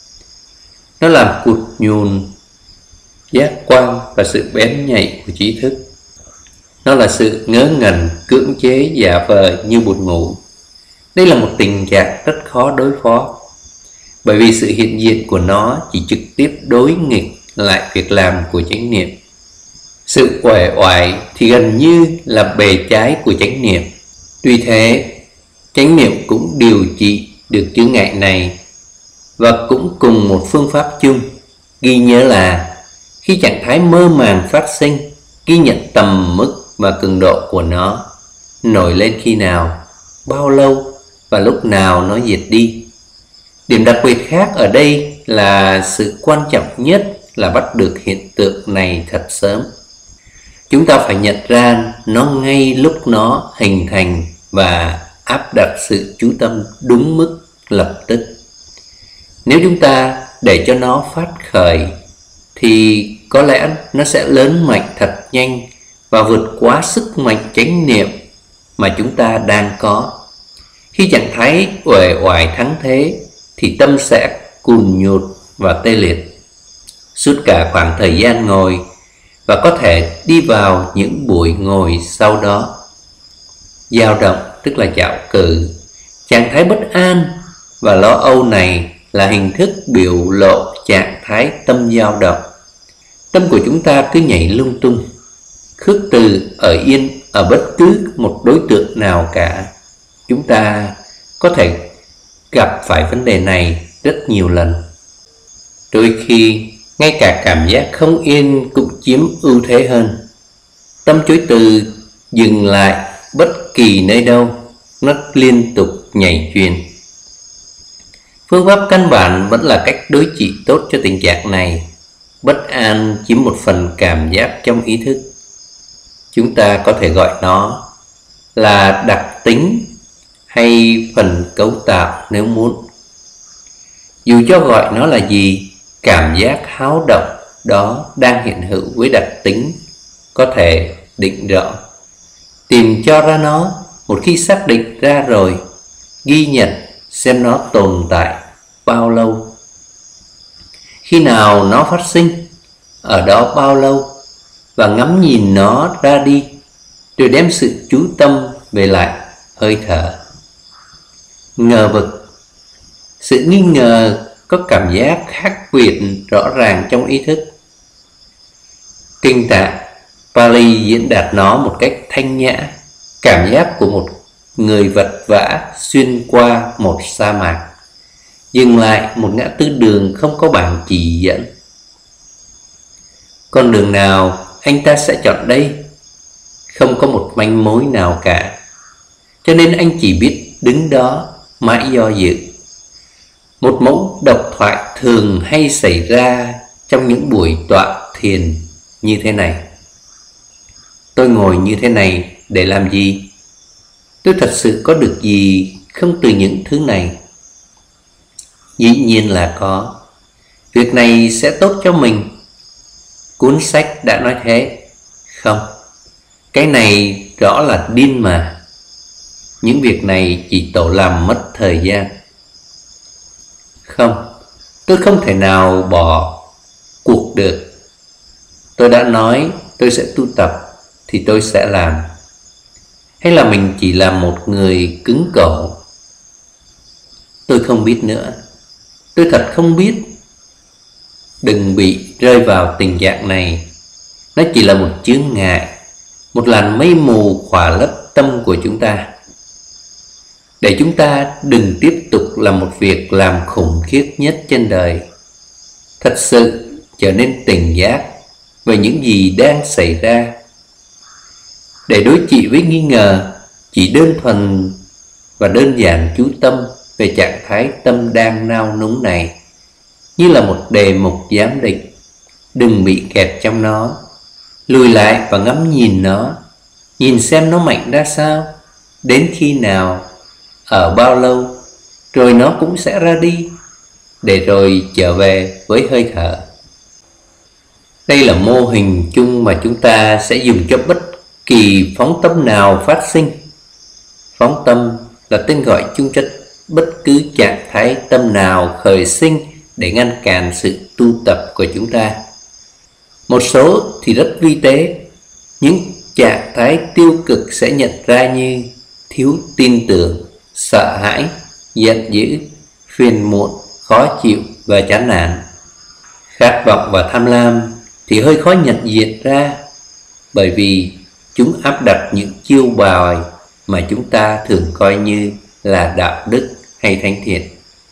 Nó làm cụt nhùn giác quan và sự bén nhạy của trí thức. Nó là sự ngớ ngẩn, cưỡng chế giả vờ như buồn ngủ. Đây là một tình trạng rất khó đối phó, bởi vì sự hiện diện của nó chỉ trực tiếp đối nghịch lại việc làm của chánh niệm. Sự uể oải thì gần như là bề trái của chánh niệm. Tuy thế, chánh niệm cũng điều trị được chướng ngại này, và cũng cùng một phương pháp chung. Ghi nhớ là khi trạng thái mơ màng phát sinh, ghi nhận tầm mức và cường độ của nó, nổi lên khi nào, bao lâu và lúc nào nó diệt đi. Điểm đặc biệt khác ở đây là sự quan trọng nhất là bắt được hiện tượng này thật sớm. Chúng ta phải nhận ra nó ngay lúc nó hình thành và áp đặt sự chú tâm đúng mức lập tức. Nếu chúng ta để cho nó phát khởi thì có lẽ nó sẽ lớn mạnh thật nhanh và vượt quá sức mạnh chánh niệm mà chúng ta đang có. Khi trạng thái uể oải thắng thế thì tâm sẽ cùn nhụt và tê liệt suốt cả khoảng thời gian ngồi, và có thể đi vào những buổi ngồi sau đó. Dao động tức là dạo cử. Trạng thái bất an và lo âu này là hình thức biểu lộ trạng thái tâm dao động. Tâm của chúng ta cứ nhảy lung tung, khước từ ở yên ở bất cứ một đối tượng nào cả. Chúng ta có thể gặp phải vấn đề này rất nhiều lần. Đôi khi ngay cả cảm giác không yên cũng chiếm ưu thế hơn. Tâm chối từ dừng lại bất kỳ nơi đâu, nó liên tục nhảy chuyền. Phương pháp căn bản vẫn là cách đối trị tốt cho tình trạng này. Bất an chiếm một phần cảm giác trong ý thức. Chúng ta có thể gọi nó là đặc tính hay phần cấu tạo nếu muốn. Dù cho gọi nó là gì, cảm giác háo động đó đang hiện hữu với đặc tính có thể định rõ. Tìm cho ra nó, một khi xác định ra rồi, ghi nhận xem nó tồn tại bao lâu, khi nào nó phát sinh, ở đó bao lâu, và ngắm nhìn nó ra đi, rồi đem sự chú tâm về lại hơi thở. Ngờ vực, sự nghi ngờ có cảm giác khác biệt rõ ràng trong ý thức. Kinh Tạng Pali diễn đạt nó một cách thanh nhã, cảm giác của một người vật vã xuyên qua một sa mạc, dừng lại một ngã tư đường không có bảng chỉ dẫn. Con đường nào anh ta sẽ chọn đây? Không có một manh mối nào cả, cho nên anh chỉ biết đứng đó mãi do dự. Một mẫu độc thoại thường hay xảy ra trong những buổi tọa thiền như thế này: tôi ngồi như thế này để làm gì? Tôi thật sự có được gì không từ những thứ này? Dĩ nhiên là có. Việc này sẽ tốt cho mình. Cuốn sách đã nói thế. Không, cái này rõ là điên mà. những việc này chỉ tổ làm mất thời gian. Không, tôi không thể nào bỏ cuộc được. Tôi đã nói tôi sẽ tu tập thì tôi sẽ làm. Hay là mình chỉ là một người cứng cổ? Tôi không biết nữa. Tôi thật không biết. Đừng bị rơi vào tình trạng này. Nó chỉ là một chướng ngại, một làn mây mù khỏa lấp tâm của chúng ta, để chúng ta đừng tiếp tục làm một việc làm khủng khiếp nhất trên đời. Thật sự trở nên tỉnh giác về những gì đang xảy ra, để đối trị với nghi ngờ, chỉ đơn thuần và đơn giản chú tâm về trạng thái tâm đang nao núng này, như là một đề mục giám định. Đừng bị kẹt trong nó. Lùi lại và ngắm nhìn nó, nhìn xem nó mạnh ra sao, đến khi nào, ở bao lâu, rồi nó cũng sẽ ra đi, để rồi trở về với hơi thở. Đây là mô hình chung mà chúng ta sẽ dùng cho bất kỳ phóng tâm nào phát sinh. Phóng tâm là tên gọi chung cho bất cứ trạng thái tâm nào khởi sinh để ngăn cản sự tu tập của chúng ta. Một số thì rất vi tế. Những trạng thái tiêu cực sẽ nhận ra như thiếu tin tưởng, sợ hãi, giận dữ, phiền muộn, khó chịu và chán nản. Khát vọng và tham lam thì hơi khó nhận diện ra, bởi vì chúng áp đặt những chiêu bài mà chúng ta thường coi như là đạo đức hay thánh thiện.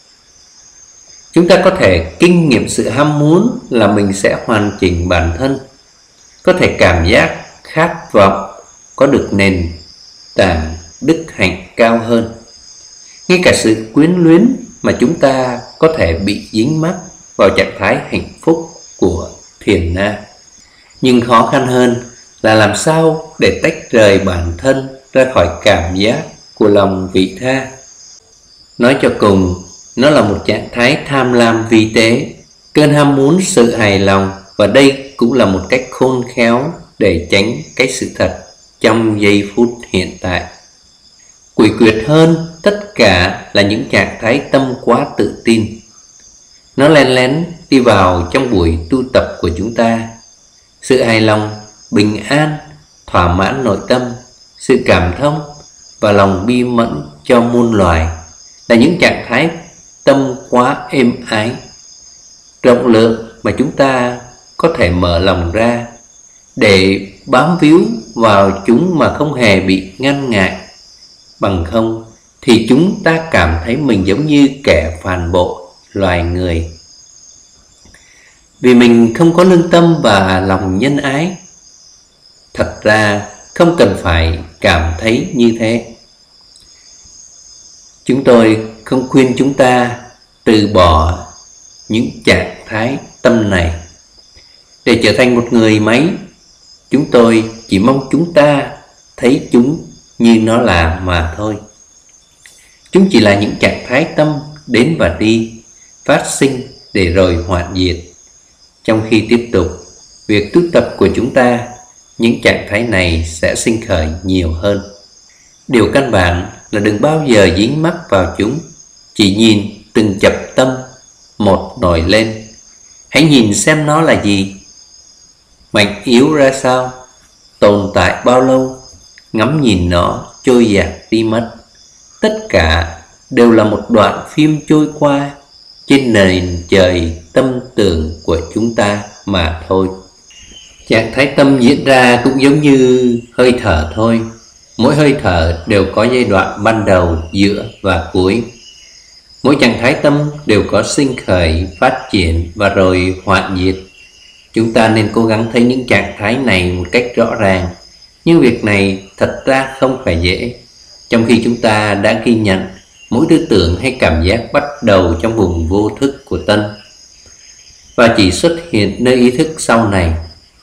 Chúng ta có thể kinh nghiệm sự ham muốn là mình sẽ hoàn chỉnh bản thân, có thể cảm giác khát vọng có được nền tảng đức hạnh cao hơn. Ngay cả sự quyến luyến mà chúng ta có thể bị dính mắc vào trạng thái hạnh phúc của thiền na. Nhưng khó khăn hơn là làm sao để tách rời bản thân ra khỏi cảm giác của lòng vị tha. Nói cho cùng, nó là một trạng thái tham lam vi tế, cơn ham muốn sự hài lòng, và đây cũng là một cách khôn khéo để tránh cái sự thật trong giây phút hiện tại. Quỷ quyệt hơn tất cả là những trạng thái tâm quá tự tin. Nó len lén đi vào trong buổi tu tập của chúng ta. Sự hài lòng, bình an, thỏa mãn nội tâm, sự cảm thông và lòng bi mẫn cho muôn loài là những trạng thái tâm quá êm ái, rộng lượng mà chúng ta có thể mở lòng ra để bám víu vào chúng mà không hề bị ngăn ngại. Bằng không thì chúng ta cảm thấy mình giống như kẻ phản bội loài người, vì mình không có lương tâm và lòng nhân ái. Thật ra không cần phải cảm thấy như thế. Chúng tôi không khuyên chúng ta từ bỏ những trạng thái tâm này để trở thành một người máy. Chúng tôi chỉ mong chúng ta thấy chúng như nó là mà thôi. Chúng chỉ là những trạng thái tâm đến và đi, phát sinh để rồi hoại diệt. Trong khi tiếp tục việc tu tập của chúng ta, những trạng thái này sẽ sinh khởi nhiều hơn. Điều căn bản là đừng bao giờ dính mắc vào chúng. Chỉ nhìn từng chập tâm một nổi lên. Hãy nhìn xem nó là gì, mạnh yếu ra sao, tồn tại bao lâu. Ngắm nhìn nó trôi dạt đi mất. Tất cả đều là một đoạn phim trôi qua trên nền trời tâm tưởng của chúng ta mà thôi. Trạng thái tâm diễn ra cũng giống như hơi thở thôi. Mỗi hơi thở đều có giai đoạn ban đầu, giữa và cuối. Mỗi trạng thái tâm đều có sinh khởi, phát triển và rồi hoại diệt. Chúng ta nên cố gắng thấy những trạng thái này một cách rõ ràng. Nhưng việc này thật ra không phải dễ. Trong khi chúng ta đã ghi nhận mỗi tư tưởng hay cảm giác bắt đầu trong vùng vô thức của tâm và chỉ xuất hiện nơi ý thức sau này.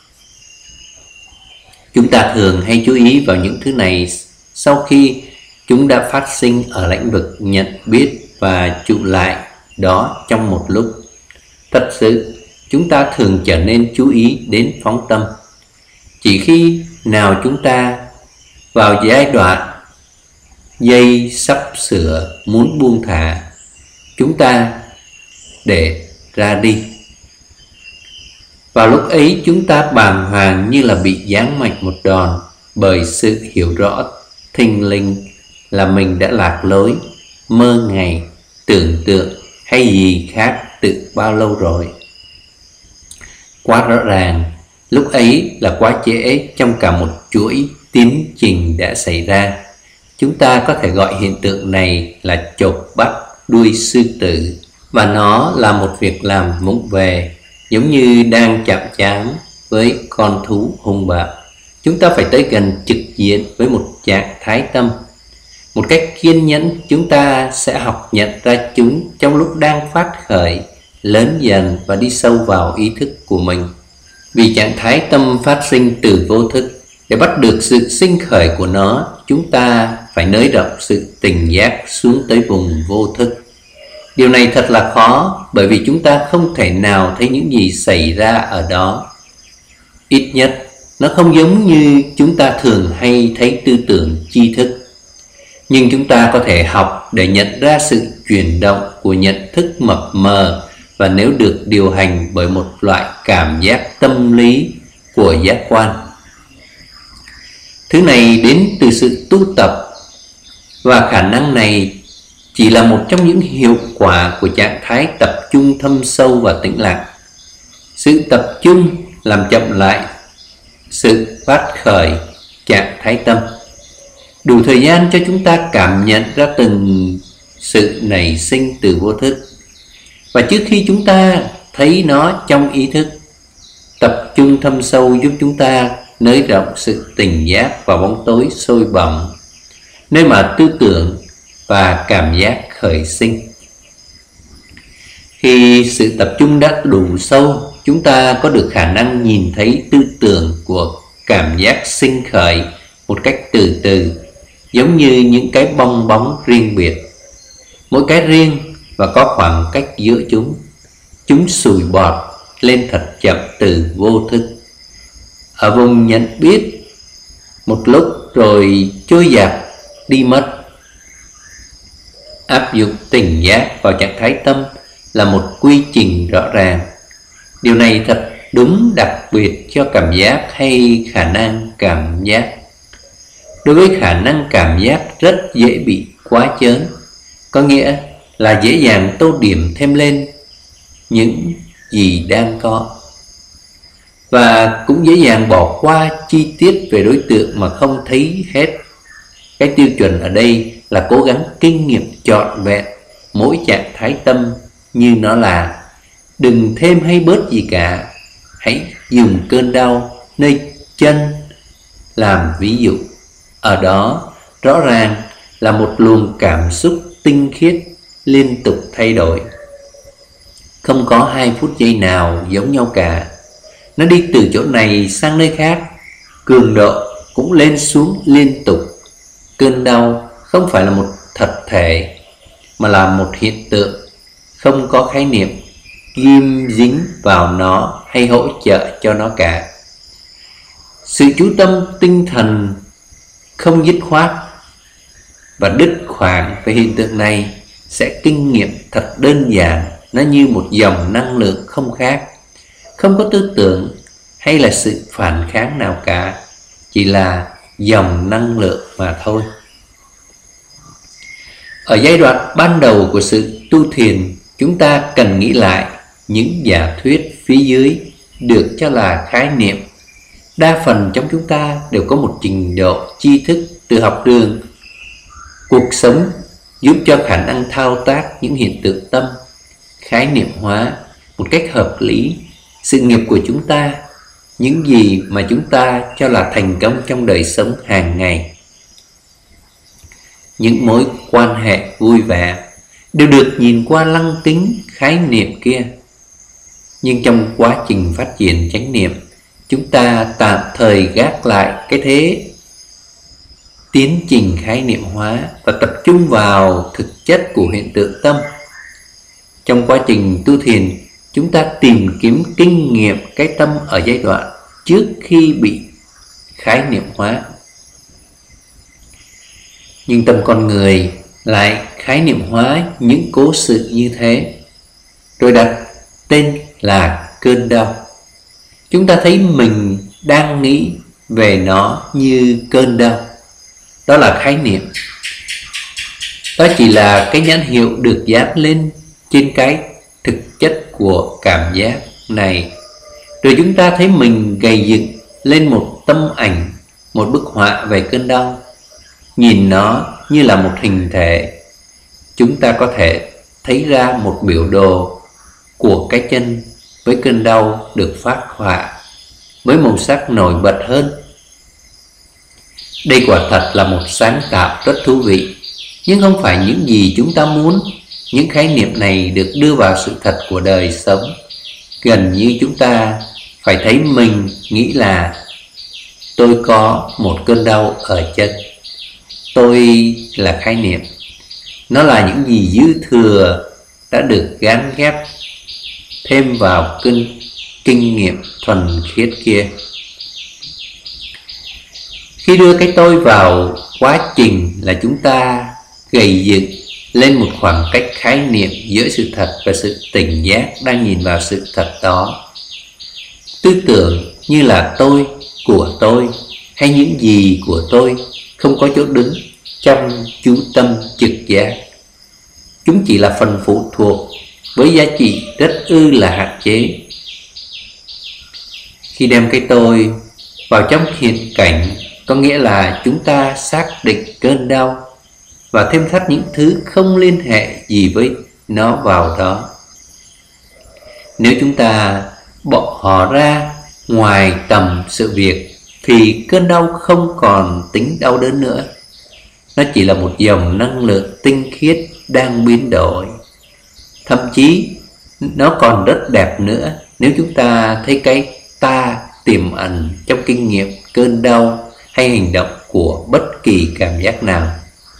Chúng ta thường hay chú ý vào những thứ này sau khi chúng đã phát sinh ở lĩnh vực nhận biết và trụ lại đó trong một lúc. Thật sự, chúng ta thường trở nên chú ý đến phóng tâm chỉ khi nào chúng ta vào giai đoạn dây sắp sửa muốn buông thả, chúng ta để ra đi. Vào lúc ấy chúng ta bàng hoàng như là bị giáng mạnh một đòn, bởi sự hiểu rõ thình lình là mình đã lạc lối, mơ ngày, tưởng tượng hay gì khác từ bao lâu rồi. Quá rõ ràng, lúc ấy là quá trễ trong cả một chuỗi tiến trình đã xảy ra. Chúng ta có thể gọi hiện tượng này là chộp bắt đuôi sư tử, và nó là một việc làm vụng về, giống như đang chạm trán với con thú hung bạo. Chúng ta phải tới gần trực diện với một trạng thái tâm. Một cách kiên nhẫn, chúng ta sẽ học nhận ra chúng trong lúc đang phát khởi, lớn dần và đi sâu vào ý thức của mình. Vì trạng thái tâm phát sinh từ vô thức, để bắt được sự sinh khởi của nó, chúng ta phải nới rộng sự tỉnh giác xuống tới vùng vô thức. Điều này thật là khó, bởi vì chúng ta không thể nào thấy những gì xảy ra ở đó. Ít nhất, nó không giống như chúng ta thường hay thấy tư tưởng tri thức. Nhưng chúng ta có thể học để nhận ra sự chuyển động của nhận thức mập mờ, và nếu được điều hành bởi một loại cảm giác tâm lý của giác quan. Thứ này đến từ sự tu tập, và khả năng này chỉ là một trong những hiệu quả của trạng thái tập trung thâm sâu và tĩnh lặng. Sự tập trung làm chậm lại sự phát khởi trạng thái tâm, đủ thời gian cho chúng ta cảm nhận ra từng sự nảy sinh từ vô thức. Và trước khi chúng ta thấy nó trong ý thức, tập trung thâm sâu giúp chúng ta nới rộng sự tỉnh giác vào bóng tối sôi bỏng, nơi mà tư tưởng và cảm giác khởi sinh. Khi sự tập trung đã đủ sâu, chúng ta có được khả năng nhìn thấy tư tưởng của cảm giác sinh khởi một cách từ từ, giống như những cái bong bóng riêng biệt. Mỗi cái riêng và có khoảng cách giữa chúng. Chúng sùi bọt lên thật chậm từ vô thức, ở vùng nhận biết, một lúc rồi trôi dạt đi mất. Áp dụng tỉnh giác vào trạng thái tâm là một quy trình rõ ràng. Điều này thật đúng đặc biệt cho cảm giác hay khả năng cảm giác. Đối với khả năng cảm giác rất dễ bị quá chớn, có nghĩa là dễ dàng tô điểm thêm lên những gì đang có, và cũng dễ dàng bỏ qua chi tiết về đối tượng mà không thấy hết. Cái tiêu chuẩn ở đây là cố gắng kinh nghiệm trọn vẹn mỗi trạng thái tâm như nó là, đừng thêm hay bớt gì cả. Hãy dùng cơn đau nơi chân làm ví dụ. Ở đó rõ ràng là một luồng cảm xúc tinh khiết liên tục thay đổi. Không có hai phút giây nào giống nhau cả. Nó đi từ chỗ này sang nơi khác, cường độ cũng lên xuống liên tục. Cơn đau không phải là một thật thể, mà là một hiện tượng, không có khái niệm ghim dính vào nó hay hỗ trợ cho nó cả. Sự chú tâm tinh thần không dứt khoát và đứt khoảng về hiện tượng này sẽ kinh nghiệm thật đơn giản. Nó như một dòng năng lượng không khác, không có tư tưởng hay là sự phản kháng nào cả, chỉ là dòng năng lượng mà thôi. Ở giai đoạn ban đầu của sự tu thiền, chúng ta cần nghĩ lại những giả thuyết phía dưới được cho là khái niệm. Đa phần trong chúng ta đều có một trình độ tri thức từ học đường. Cuộc sống giúp cho khả năng thao tác những hiện tượng tâm, khái niệm hóa một cách hợp lý sự nghiệp của chúng ta, những gì mà chúng ta cho là thành công trong đời sống hàng ngày. Những mối quan hệ vui vẻ đều được nhìn qua lăng kính khái niệm kia. Nhưng trong quá trình phát triển chánh niệm, chúng ta tạm thời gác lại cái thế tiến trình khái niệm hóa và tập trung vào thực chất của hiện tượng tâm. Trong quá trình tu thiền, chúng ta tìm kiếm kinh nghiệm cái tâm ở giai đoạn trước khi bị khái niệm hóa. Nhưng tâm con người lại khái niệm hóa những cố sự như thế, rồi đặt tên là cơn đau. Chúng ta thấy mình đang nghĩ về nó như cơn đau. Đó là khái niệm. Đó chỉ là cái nhãn hiệu được dán lên trên cái thực chất của cảm giác này. Rồi chúng ta thấy mình gầy dựng lên một tâm ảnh, một bức họa về cơn đau. Nhìn nó như là một hình thể. Chúng ta có thể thấy ra một biểu đồ của cái chân với cơn đau được phác họa với màu sắc nổi bật hơn. Đây quả thật là một sáng tạo rất thú vị, nhưng không phải những gì chúng ta muốn. Những khái niệm này được đưa vào sự thật của đời sống. Gần như chúng ta phải thấy mình nghĩ là tôi có một cơn đau ở chân. Tôi là khái niệm. Nó là những gì dư thừa đã được gán ghép thêm vào kinh, kinh nghiệm thuần khiết kia. Khi đưa cái tôi vào quá trình là chúng ta gầy dựng lên một khoảng cách khái niệm giữa sự thật và sự tỉnh giác đang nhìn vào sự thật đó. Tư tưởng như là tôi, của tôi hay những gì của tôi không có chỗ đứng trong chú tâm trực giác. Chúng chỉ là phần phụ thuộc với giá trị rất ư là hạn chế. Khi đem cái tôi vào trong hiện cảnh, có nghĩa là chúng ta xác định cơn đau và thêm thắt những thứ không liên hệ gì với nó vào đó. Nếu chúng ta bỏ họ ra ngoài tầm sự việc thì cơn đau không còn tính đau đớn nữa. Nó chỉ là một dòng năng lượng tinh khiết đang biến đổi. Thậm chí nó còn rất đẹp nữa nếu chúng ta thấy cái ta tiềm ẩn trong kinh nghiệm cơn đau hay hành động của bất kỳ cảm giác nào.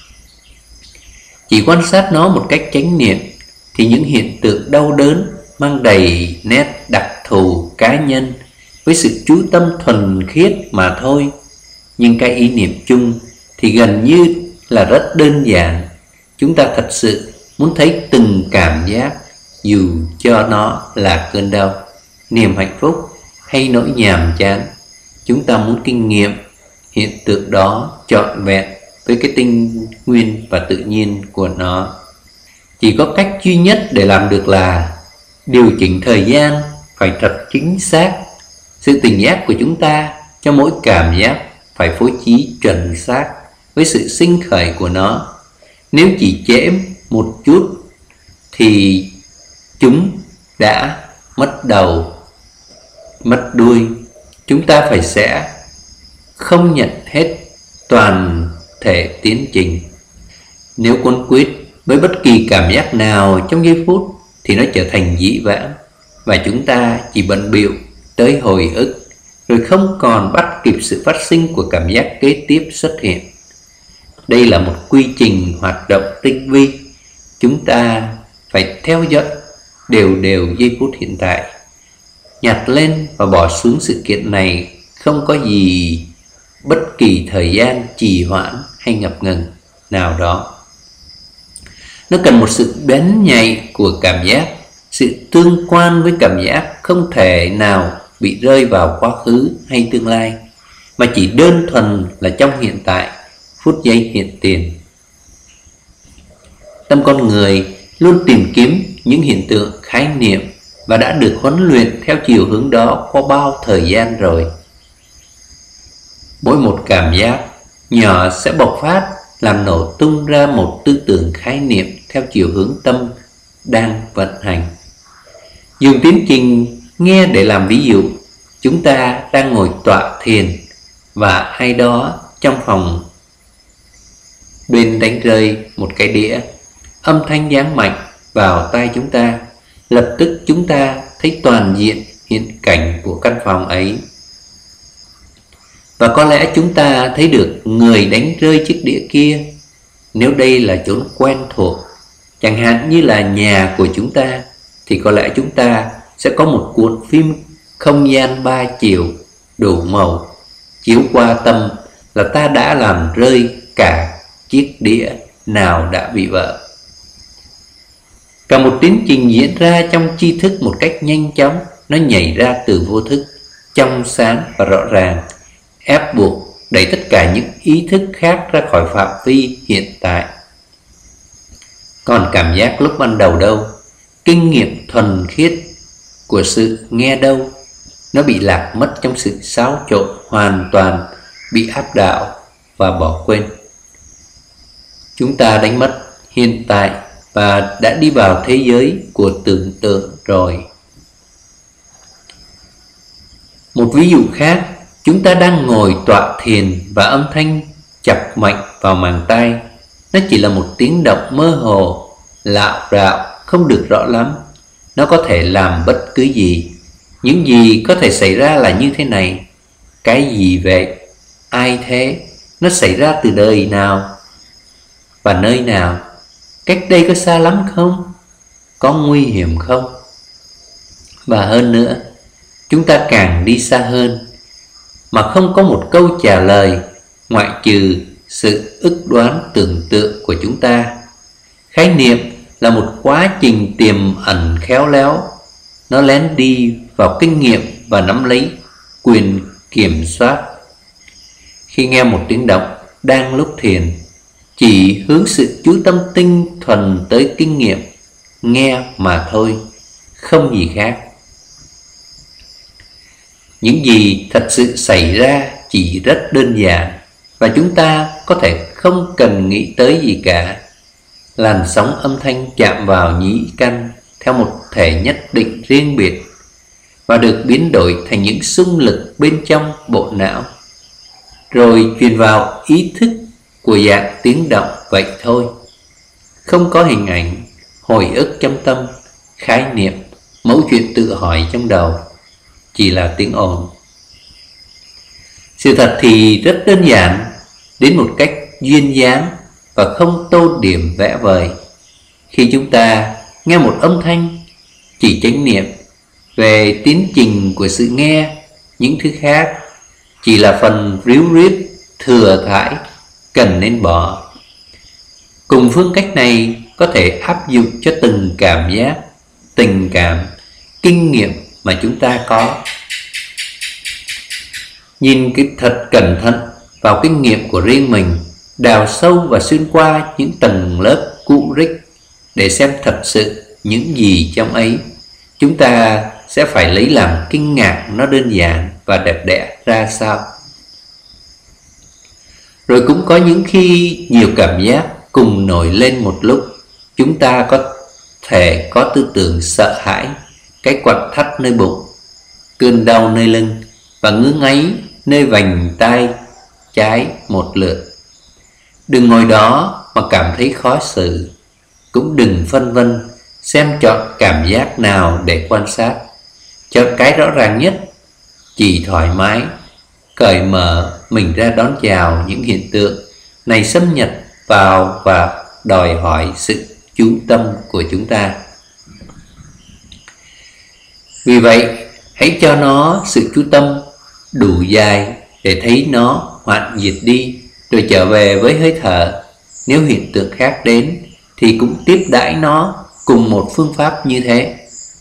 Chỉ quan sát nó một cách chánh niệm thì những hiện tượng đau đớn mang đầy nét đặc thù cá nhân với sự chú tâm thuần khiết mà thôi. Nhưng cái ý niệm chung thì gần như là rất đơn giản. Chúng ta thật sự muốn thấy từng cảm giác, dù cho nó là cơn đau, niềm hạnh phúc hay nỗi nhàm chán. Chúng ta muốn kinh nghiệm hiện tượng đó trọn vẹn với cái tinh nguyên và tự nhiên của nó. Chỉ có cách duy nhất để làm được là điều chỉnh thời gian phải thật chính xác. Sự tỉnh giác của chúng ta cho mỗi cảm giác phải phối trí chuẩn xác với sự sinh khởi của nó. Nếu chỉ trễ một chút thì chúng đã mất đầu, mất đuôi. Chúng ta phải sẽ không nhận hết toàn thể tiến trình. Nếu quấn quýt với bất kỳ cảm giác nào trong giây phút thì nó trở thành dĩ vãng, và chúng ta chỉ bận bịu tới hồi ức, rồi không còn bắt kịp sự phát sinh của cảm giác kế tiếp xuất hiện. Đây là một quy trình hoạt động tinh vi. Chúng ta phải theo dõi đều đều giây phút hiện tại, nhặt lên và bỏ xuống sự kiện này. Không có gì bất kỳ thời gian trì hoãn hay ngập ngừng nào đó. Nó cần một sự bén nhạy của cảm giác, sự tương quan với cảm giác không thể nào bị rơi vào quá khứ hay tương lai, mà chỉ đơn thuần là trong hiện tại, phút giây hiện tiền. Tâm con người luôn tìm kiếm những hiện tượng khái niệm và đã được huấn luyện theo chiều hướng đó qua bao thời gian rồi. Mỗi một cảm giác nhỏ sẽ bộc phát, làm nổ tung ra một tư tưởng khái niệm theo chiều hướng tâm đang vận hành. Dùng tiến trình nghe để làm ví dụ. Chúng ta đang ngồi tọa thiền và ai đó trong phòng bên đánh rơi một cái đĩa. Âm thanh giáng mạnh vào tai chúng ta. Lập tức chúng ta thấy toàn diện hiện cảnh của căn phòng ấy. Và có lẽ chúng ta thấy được người đánh rơi chiếc đĩa kia. Nếu đây là chốn quen thuộc, chẳng hạn như là nhà của chúng ta, thì có lẽ chúng ta sẽ có một cuộn phim không gian ba chiều đủ màu chiếu qua tâm là ta đã làm rơi cả chiếc đĩa nào đã bị vỡ. Cả một tiến trình diễn ra trong tri thức một cách nhanh chóng. Nó nhảy ra từ vô thức, trong sáng và rõ ràng, ép buộc đẩy tất cả những ý thức khác ra khỏi phạm vi hiện tại. Còn cảm giác lúc ban đầu đâu? Kinh nghiệm thuần khiết của sự nghe đâu? Nó bị lạc mất trong sự xáo trộn, hoàn toàn bị áp đảo và bỏ quên. Chúng ta đánh mất hiện tại và đã đi vào thế giới của tưởng tượng rồi. Một ví dụ khác, chúng ta đang ngồi tọa thiền và âm thanh chập mạnh vào màng tai. Nó chỉ là một tiếng động mơ hồ, lạo rạo, không được rõ lắm. Nó có thể làm bất cứ gì. Những gì có thể xảy ra là như thế này. Cái gì vậy? Ai thế? Nó xảy ra từ đời nào? Và nơi nào? Cách đây có xa lắm không? Có nguy hiểm không? Và hơn nữa, chúng ta càng đi xa hơn mà không có một câu trả lời ngoại trừ sự ức đoán tưởng tượng của chúng ta. Khái niệm là một quá trình tiềm ẩn khéo léo. Nó lén đi vào kinh nghiệm và nắm lấy quyền kiểm soát. Khi nghe một tiếng động đang lúc thiền, chỉ hướng sự chú tâm tinh thuần tới kinh nghiệm nghe mà thôi, không gì khác. Những gì thật sự xảy ra chỉ rất đơn giản, và chúng ta có thể không cần nghĩ tới gì cả. Làn sóng âm thanh chạm vào nhĩ căn theo một thể nhất định riêng biệt và được biến đổi thành những xung lực bên trong bộ não, rồi truyền vào ý thức của dạng tiếng động vậy thôi. Không có hình ảnh, hồi ức trong tâm, khái niệm, mẫu chuyện tự hỏi trong đầu, chỉ là tiếng ồn. Sự thật thì rất đơn giản, đến một cách duyên dáng và không tô điểm vẽ vời. Khi chúng ta nghe một âm thanh, chỉ chánh niệm về tiến trình của sự nghe. Những thứ khác chỉ là phần ríu rít thừa thãi cần nên bỏ. Cùng phương cách này có thể áp dụng cho từng cảm giác, tình cảm, kinh nghiệm mà chúng ta có. Nhìn cái thật cẩn thận vào kinh nghiệm của riêng mình, đào sâu và xuyên qua những tầng lớp cũ rích để xem thật sự những gì trong ấy. Chúng ta sẽ phải lấy làm kinh ngạc nó đơn giản và đẹp đẽ ra sao. Rồi cũng có những khi nhiều cảm giác cùng nổi lên một lúc. Chúng ta có thể có tư tưởng sợ hãi, cái quặn thắt nơi bụng, cơn đau nơi lưng và ngứa ngáy nơi vành tai trái một lượt. Đừng ngồi đó mà cảm thấy khó xử. Cũng đừng phân vân xem chọn cảm giác nào để quan sát. Chọn cái rõ ràng nhất, chỉ thoải mái, cởi mở mình ra đón chào những hiện tượng này xâm nhập vào và đòi hỏi sự chú tâm của chúng ta. Vì vậy, hãy cho nó sự chú tâm đủ dài để thấy nó hoại diệt đi, rồi trở về với hơi thở. Nếu hiện tượng khác đến thì cũng tiếp đãi nó cùng một phương pháp như thế.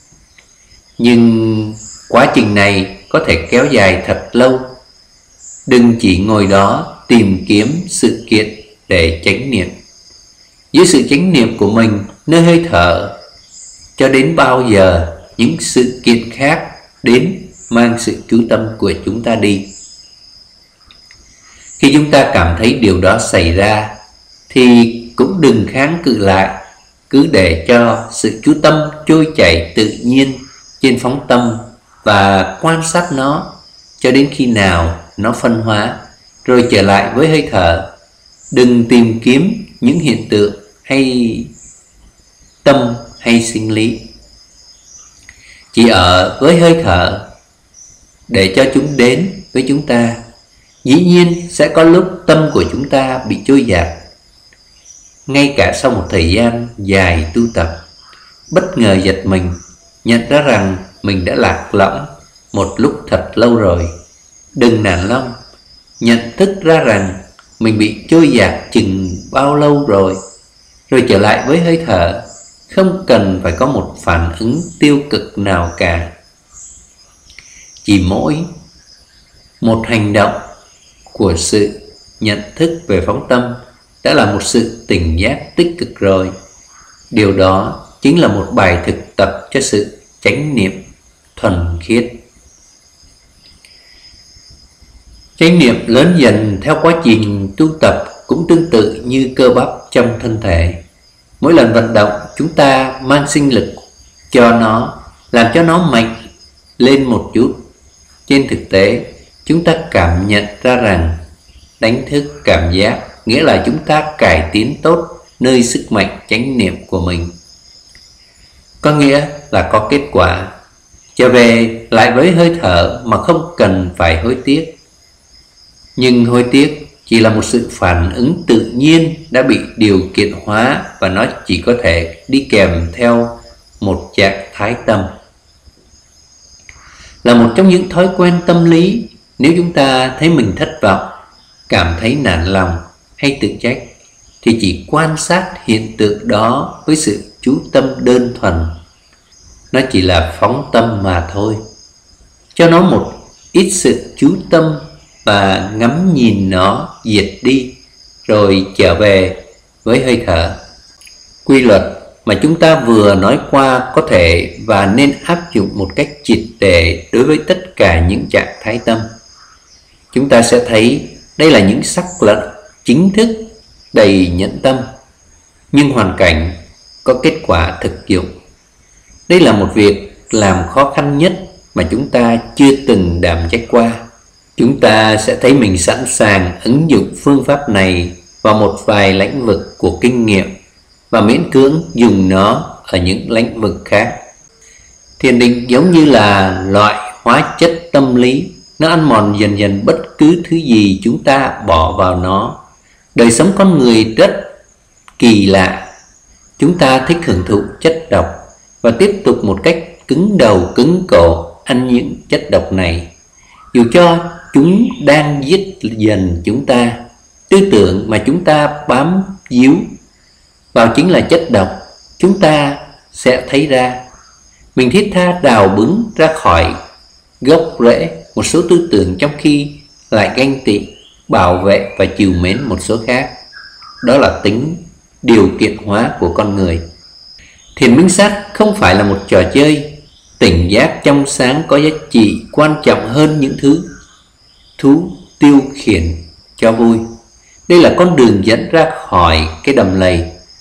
Nhưng quá trình này có thể kéo dài thật lâu. Đừng chỉ ngồi đó tìm kiếm sự kiện để chánh niệm. Dưới sự chánh niệm của mình nơi hơi thở, cho đến bao giờ những sự kiện khác đến mang sự chú tâm của chúng ta đi. Khi chúng ta cảm thấy điều đó xảy ra thì cũng đừng kháng cự lại. Cứ để cho sự chú tâm trôi chảy tự nhiên trên phóng tâm và quan sát nó cho đến khi nào nó phân hóa, rồi trở lại với hơi thở. Đừng tìm kiếm những hiện tượng hay tâm hay sinh lý. Chỉ ở với hơi thở để cho chúng đến với chúng ta. Dĩ nhiên sẽ có lúc tâm của chúng ta bị trôi dạt. Ngay cả sau một thời gian dài tu tập, bất ngờ giật mình, nhận ra rằng mình đã lạc lõng một lúc thật lâu rồi. Đừng nản lòng, nhận thức ra rằng mình bị trôi dạt chừng bao lâu rồi, rồi trở lại với hơi thở, không cần phải có một phản ứng tiêu cực nào cả. Chỉ mỗi một hành động của sự nhận thức về phóng tâm đã là một sự tỉnh giác tích cực rồi. Điều đó chính là một bài thực tập cho sự chánh niệm thuần khiết. Chánh niệm lớn dần theo quá trình tu tập cũng tương tự như cơ bắp trong thân thể. Mỗi lần vận động, chúng ta mang sinh lực cho nó, làm cho nó mạnh lên một chút. Trên thực tế, chúng ta cảm nhận ra rằng đánh thức cảm giác nghĩa là chúng ta cải tiến tốt nơi sức mạnh chánh niệm của mình. Có nghĩa là có kết quả, trở về lại với hơi thở mà không cần phải hối tiếc. Nhưng hối tiếc chỉ là một sự phản ứng tự nhiên đã bị điều kiện hóa, và nó chỉ có thể đi kèm theo một trạng thái tâm. Là một trong những thói quen tâm lý, nếu chúng ta thấy mình thất vọng, cảm thấy nản lòng hay tự trách, thì chỉ quan sát hiện tượng đó với sự chú tâm đơn thuần. Nó chỉ là phóng tâm mà thôi. Cho nó một ít sự chú tâm và ngắm nhìn nó diệt đi, rồi trở về với hơi thở. Quy luật mà chúng ta vừa nói qua có thể và nên áp dụng một cách triệt để đối với tất cả những trạng thái tâm. Chúng ta sẽ thấy đây là những sắc lệnh chính thức đầy nhẫn tâm, nhưng hoàn cảnh có kết quả thực dụng. Đây là một việc làm khó khăn nhất mà chúng ta chưa từng đảm trách qua. Chúng ta sẽ thấy mình sẵn sàng ứng dụng phương pháp này vào một vài lĩnh vực của kinh nghiệm và miễn cưỡng dùng nó ở những lĩnh vực khác. Thiền định giống như là loại hóa chất tâm lý, nó ăn mòn dần dần bất cứ thứ gì chúng ta bỏ vào nó. Đời sống con người rất kỳ lạ. Chúng ta thích hưởng thụ chất độc và tiếp tục một cách cứng đầu cứng cổ ăn những chất độc này, dù cho chúng đang giết dần chúng ta. Tư tưởng mà chúng ta bám víu vào chính là chất độc. Chúng ta sẽ thấy ra mình thiết tha đào bứng ra khỏi gốc rễ một số tư tưởng, trong khi lại ganh tị, bảo vệ và trìu mến một số khác. Đó là tính điều kiện hóa của con người. Thiền minh sát không phải là một trò chơi. Tỉnh giác trong sáng có giá trị quan trọng hơn những thứ thú tiêu khiển cho vui. Đây là con đường dẫn ra khỏi cái đầm lầy,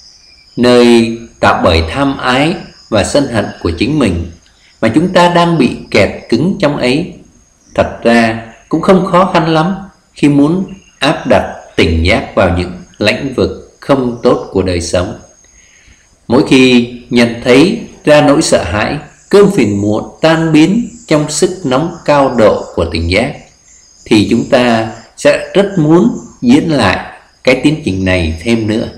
nơi tạo bởi tham ái và sân hận của chính mình, mà chúng ta đang bị kẹt cứng trong ấy. Thật ra cũng không khó khăn lắm khi muốn áp đặt tỉnh giác vào những lĩnh vực không tốt của đời sống. Mỗi khi nhận thấy ra nỗi sợ hãi, cơn phiền muộn tan biến trong sức nóng cao độ của tỉnh giác, thì chúng ta sẽ rất muốn diễn lại cái tiến trình này thêm nữa.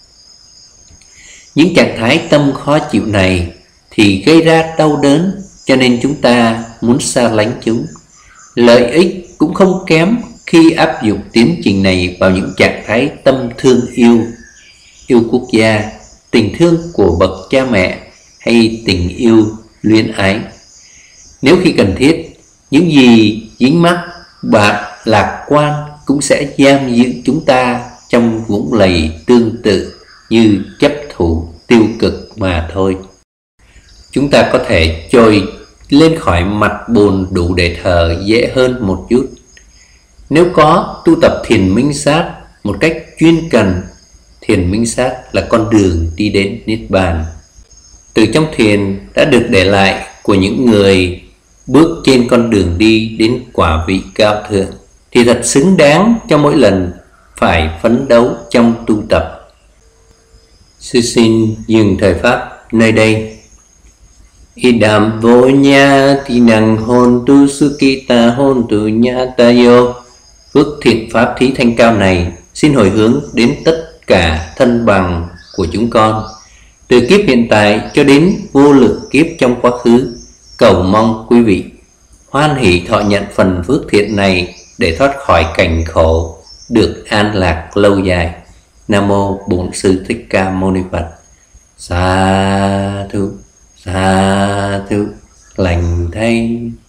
Những trạng thái tâm khó chịu này thì gây ra đau đớn, cho nên chúng ta muốn xa lánh chúng. Lợi ích cũng không kém khi áp dụng tiến trình này vào những trạng thái tâm thương yêu, yêu quốc gia, tình thương của bậc cha mẹ hay tình yêu luyến ái. Nếu khi cần thiết, những gì dính mắc bạc lạc quan cũng sẽ giam giữ chúng ta trong vũng lầy tương tự như chấp thủ tiêu cực mà thôi. Chúng ta có thể trồi lên khỏi mặt bùn đủ để thở dễ hơn một chút. Nếu có tu tập thiền minh sát một cách chuyên cần, thiền minh sát là con đường đi đến Niết Bàn. Từ trong thiền đã được để lại của những người bước trên con đường đi đến quả vị cao thượng, thì thật xứng đáng cho mỗi lần phải phấn đấu trong tu tập. Sư xin dừng thời pháp nơi đây. Idam vô nha thì năng hồn tu sukita hồn tu nha tayo. Phước thiện pháp thí thanh cao này xin hồi hướng đến tất cả thân bằng của chúng con, từ kiếp hiện tại cho đến vô lượng kiếp trong quá khứ. Cầu mong quý vị hoan hỷ thọ nhận phần phước thiện này để thoát khỏi cảnh khổ được an lạc lâu dài. Nam mô Bổn Sư Thích Ca Mâu Ni Phật. Sa thú, sa thú, lành thay.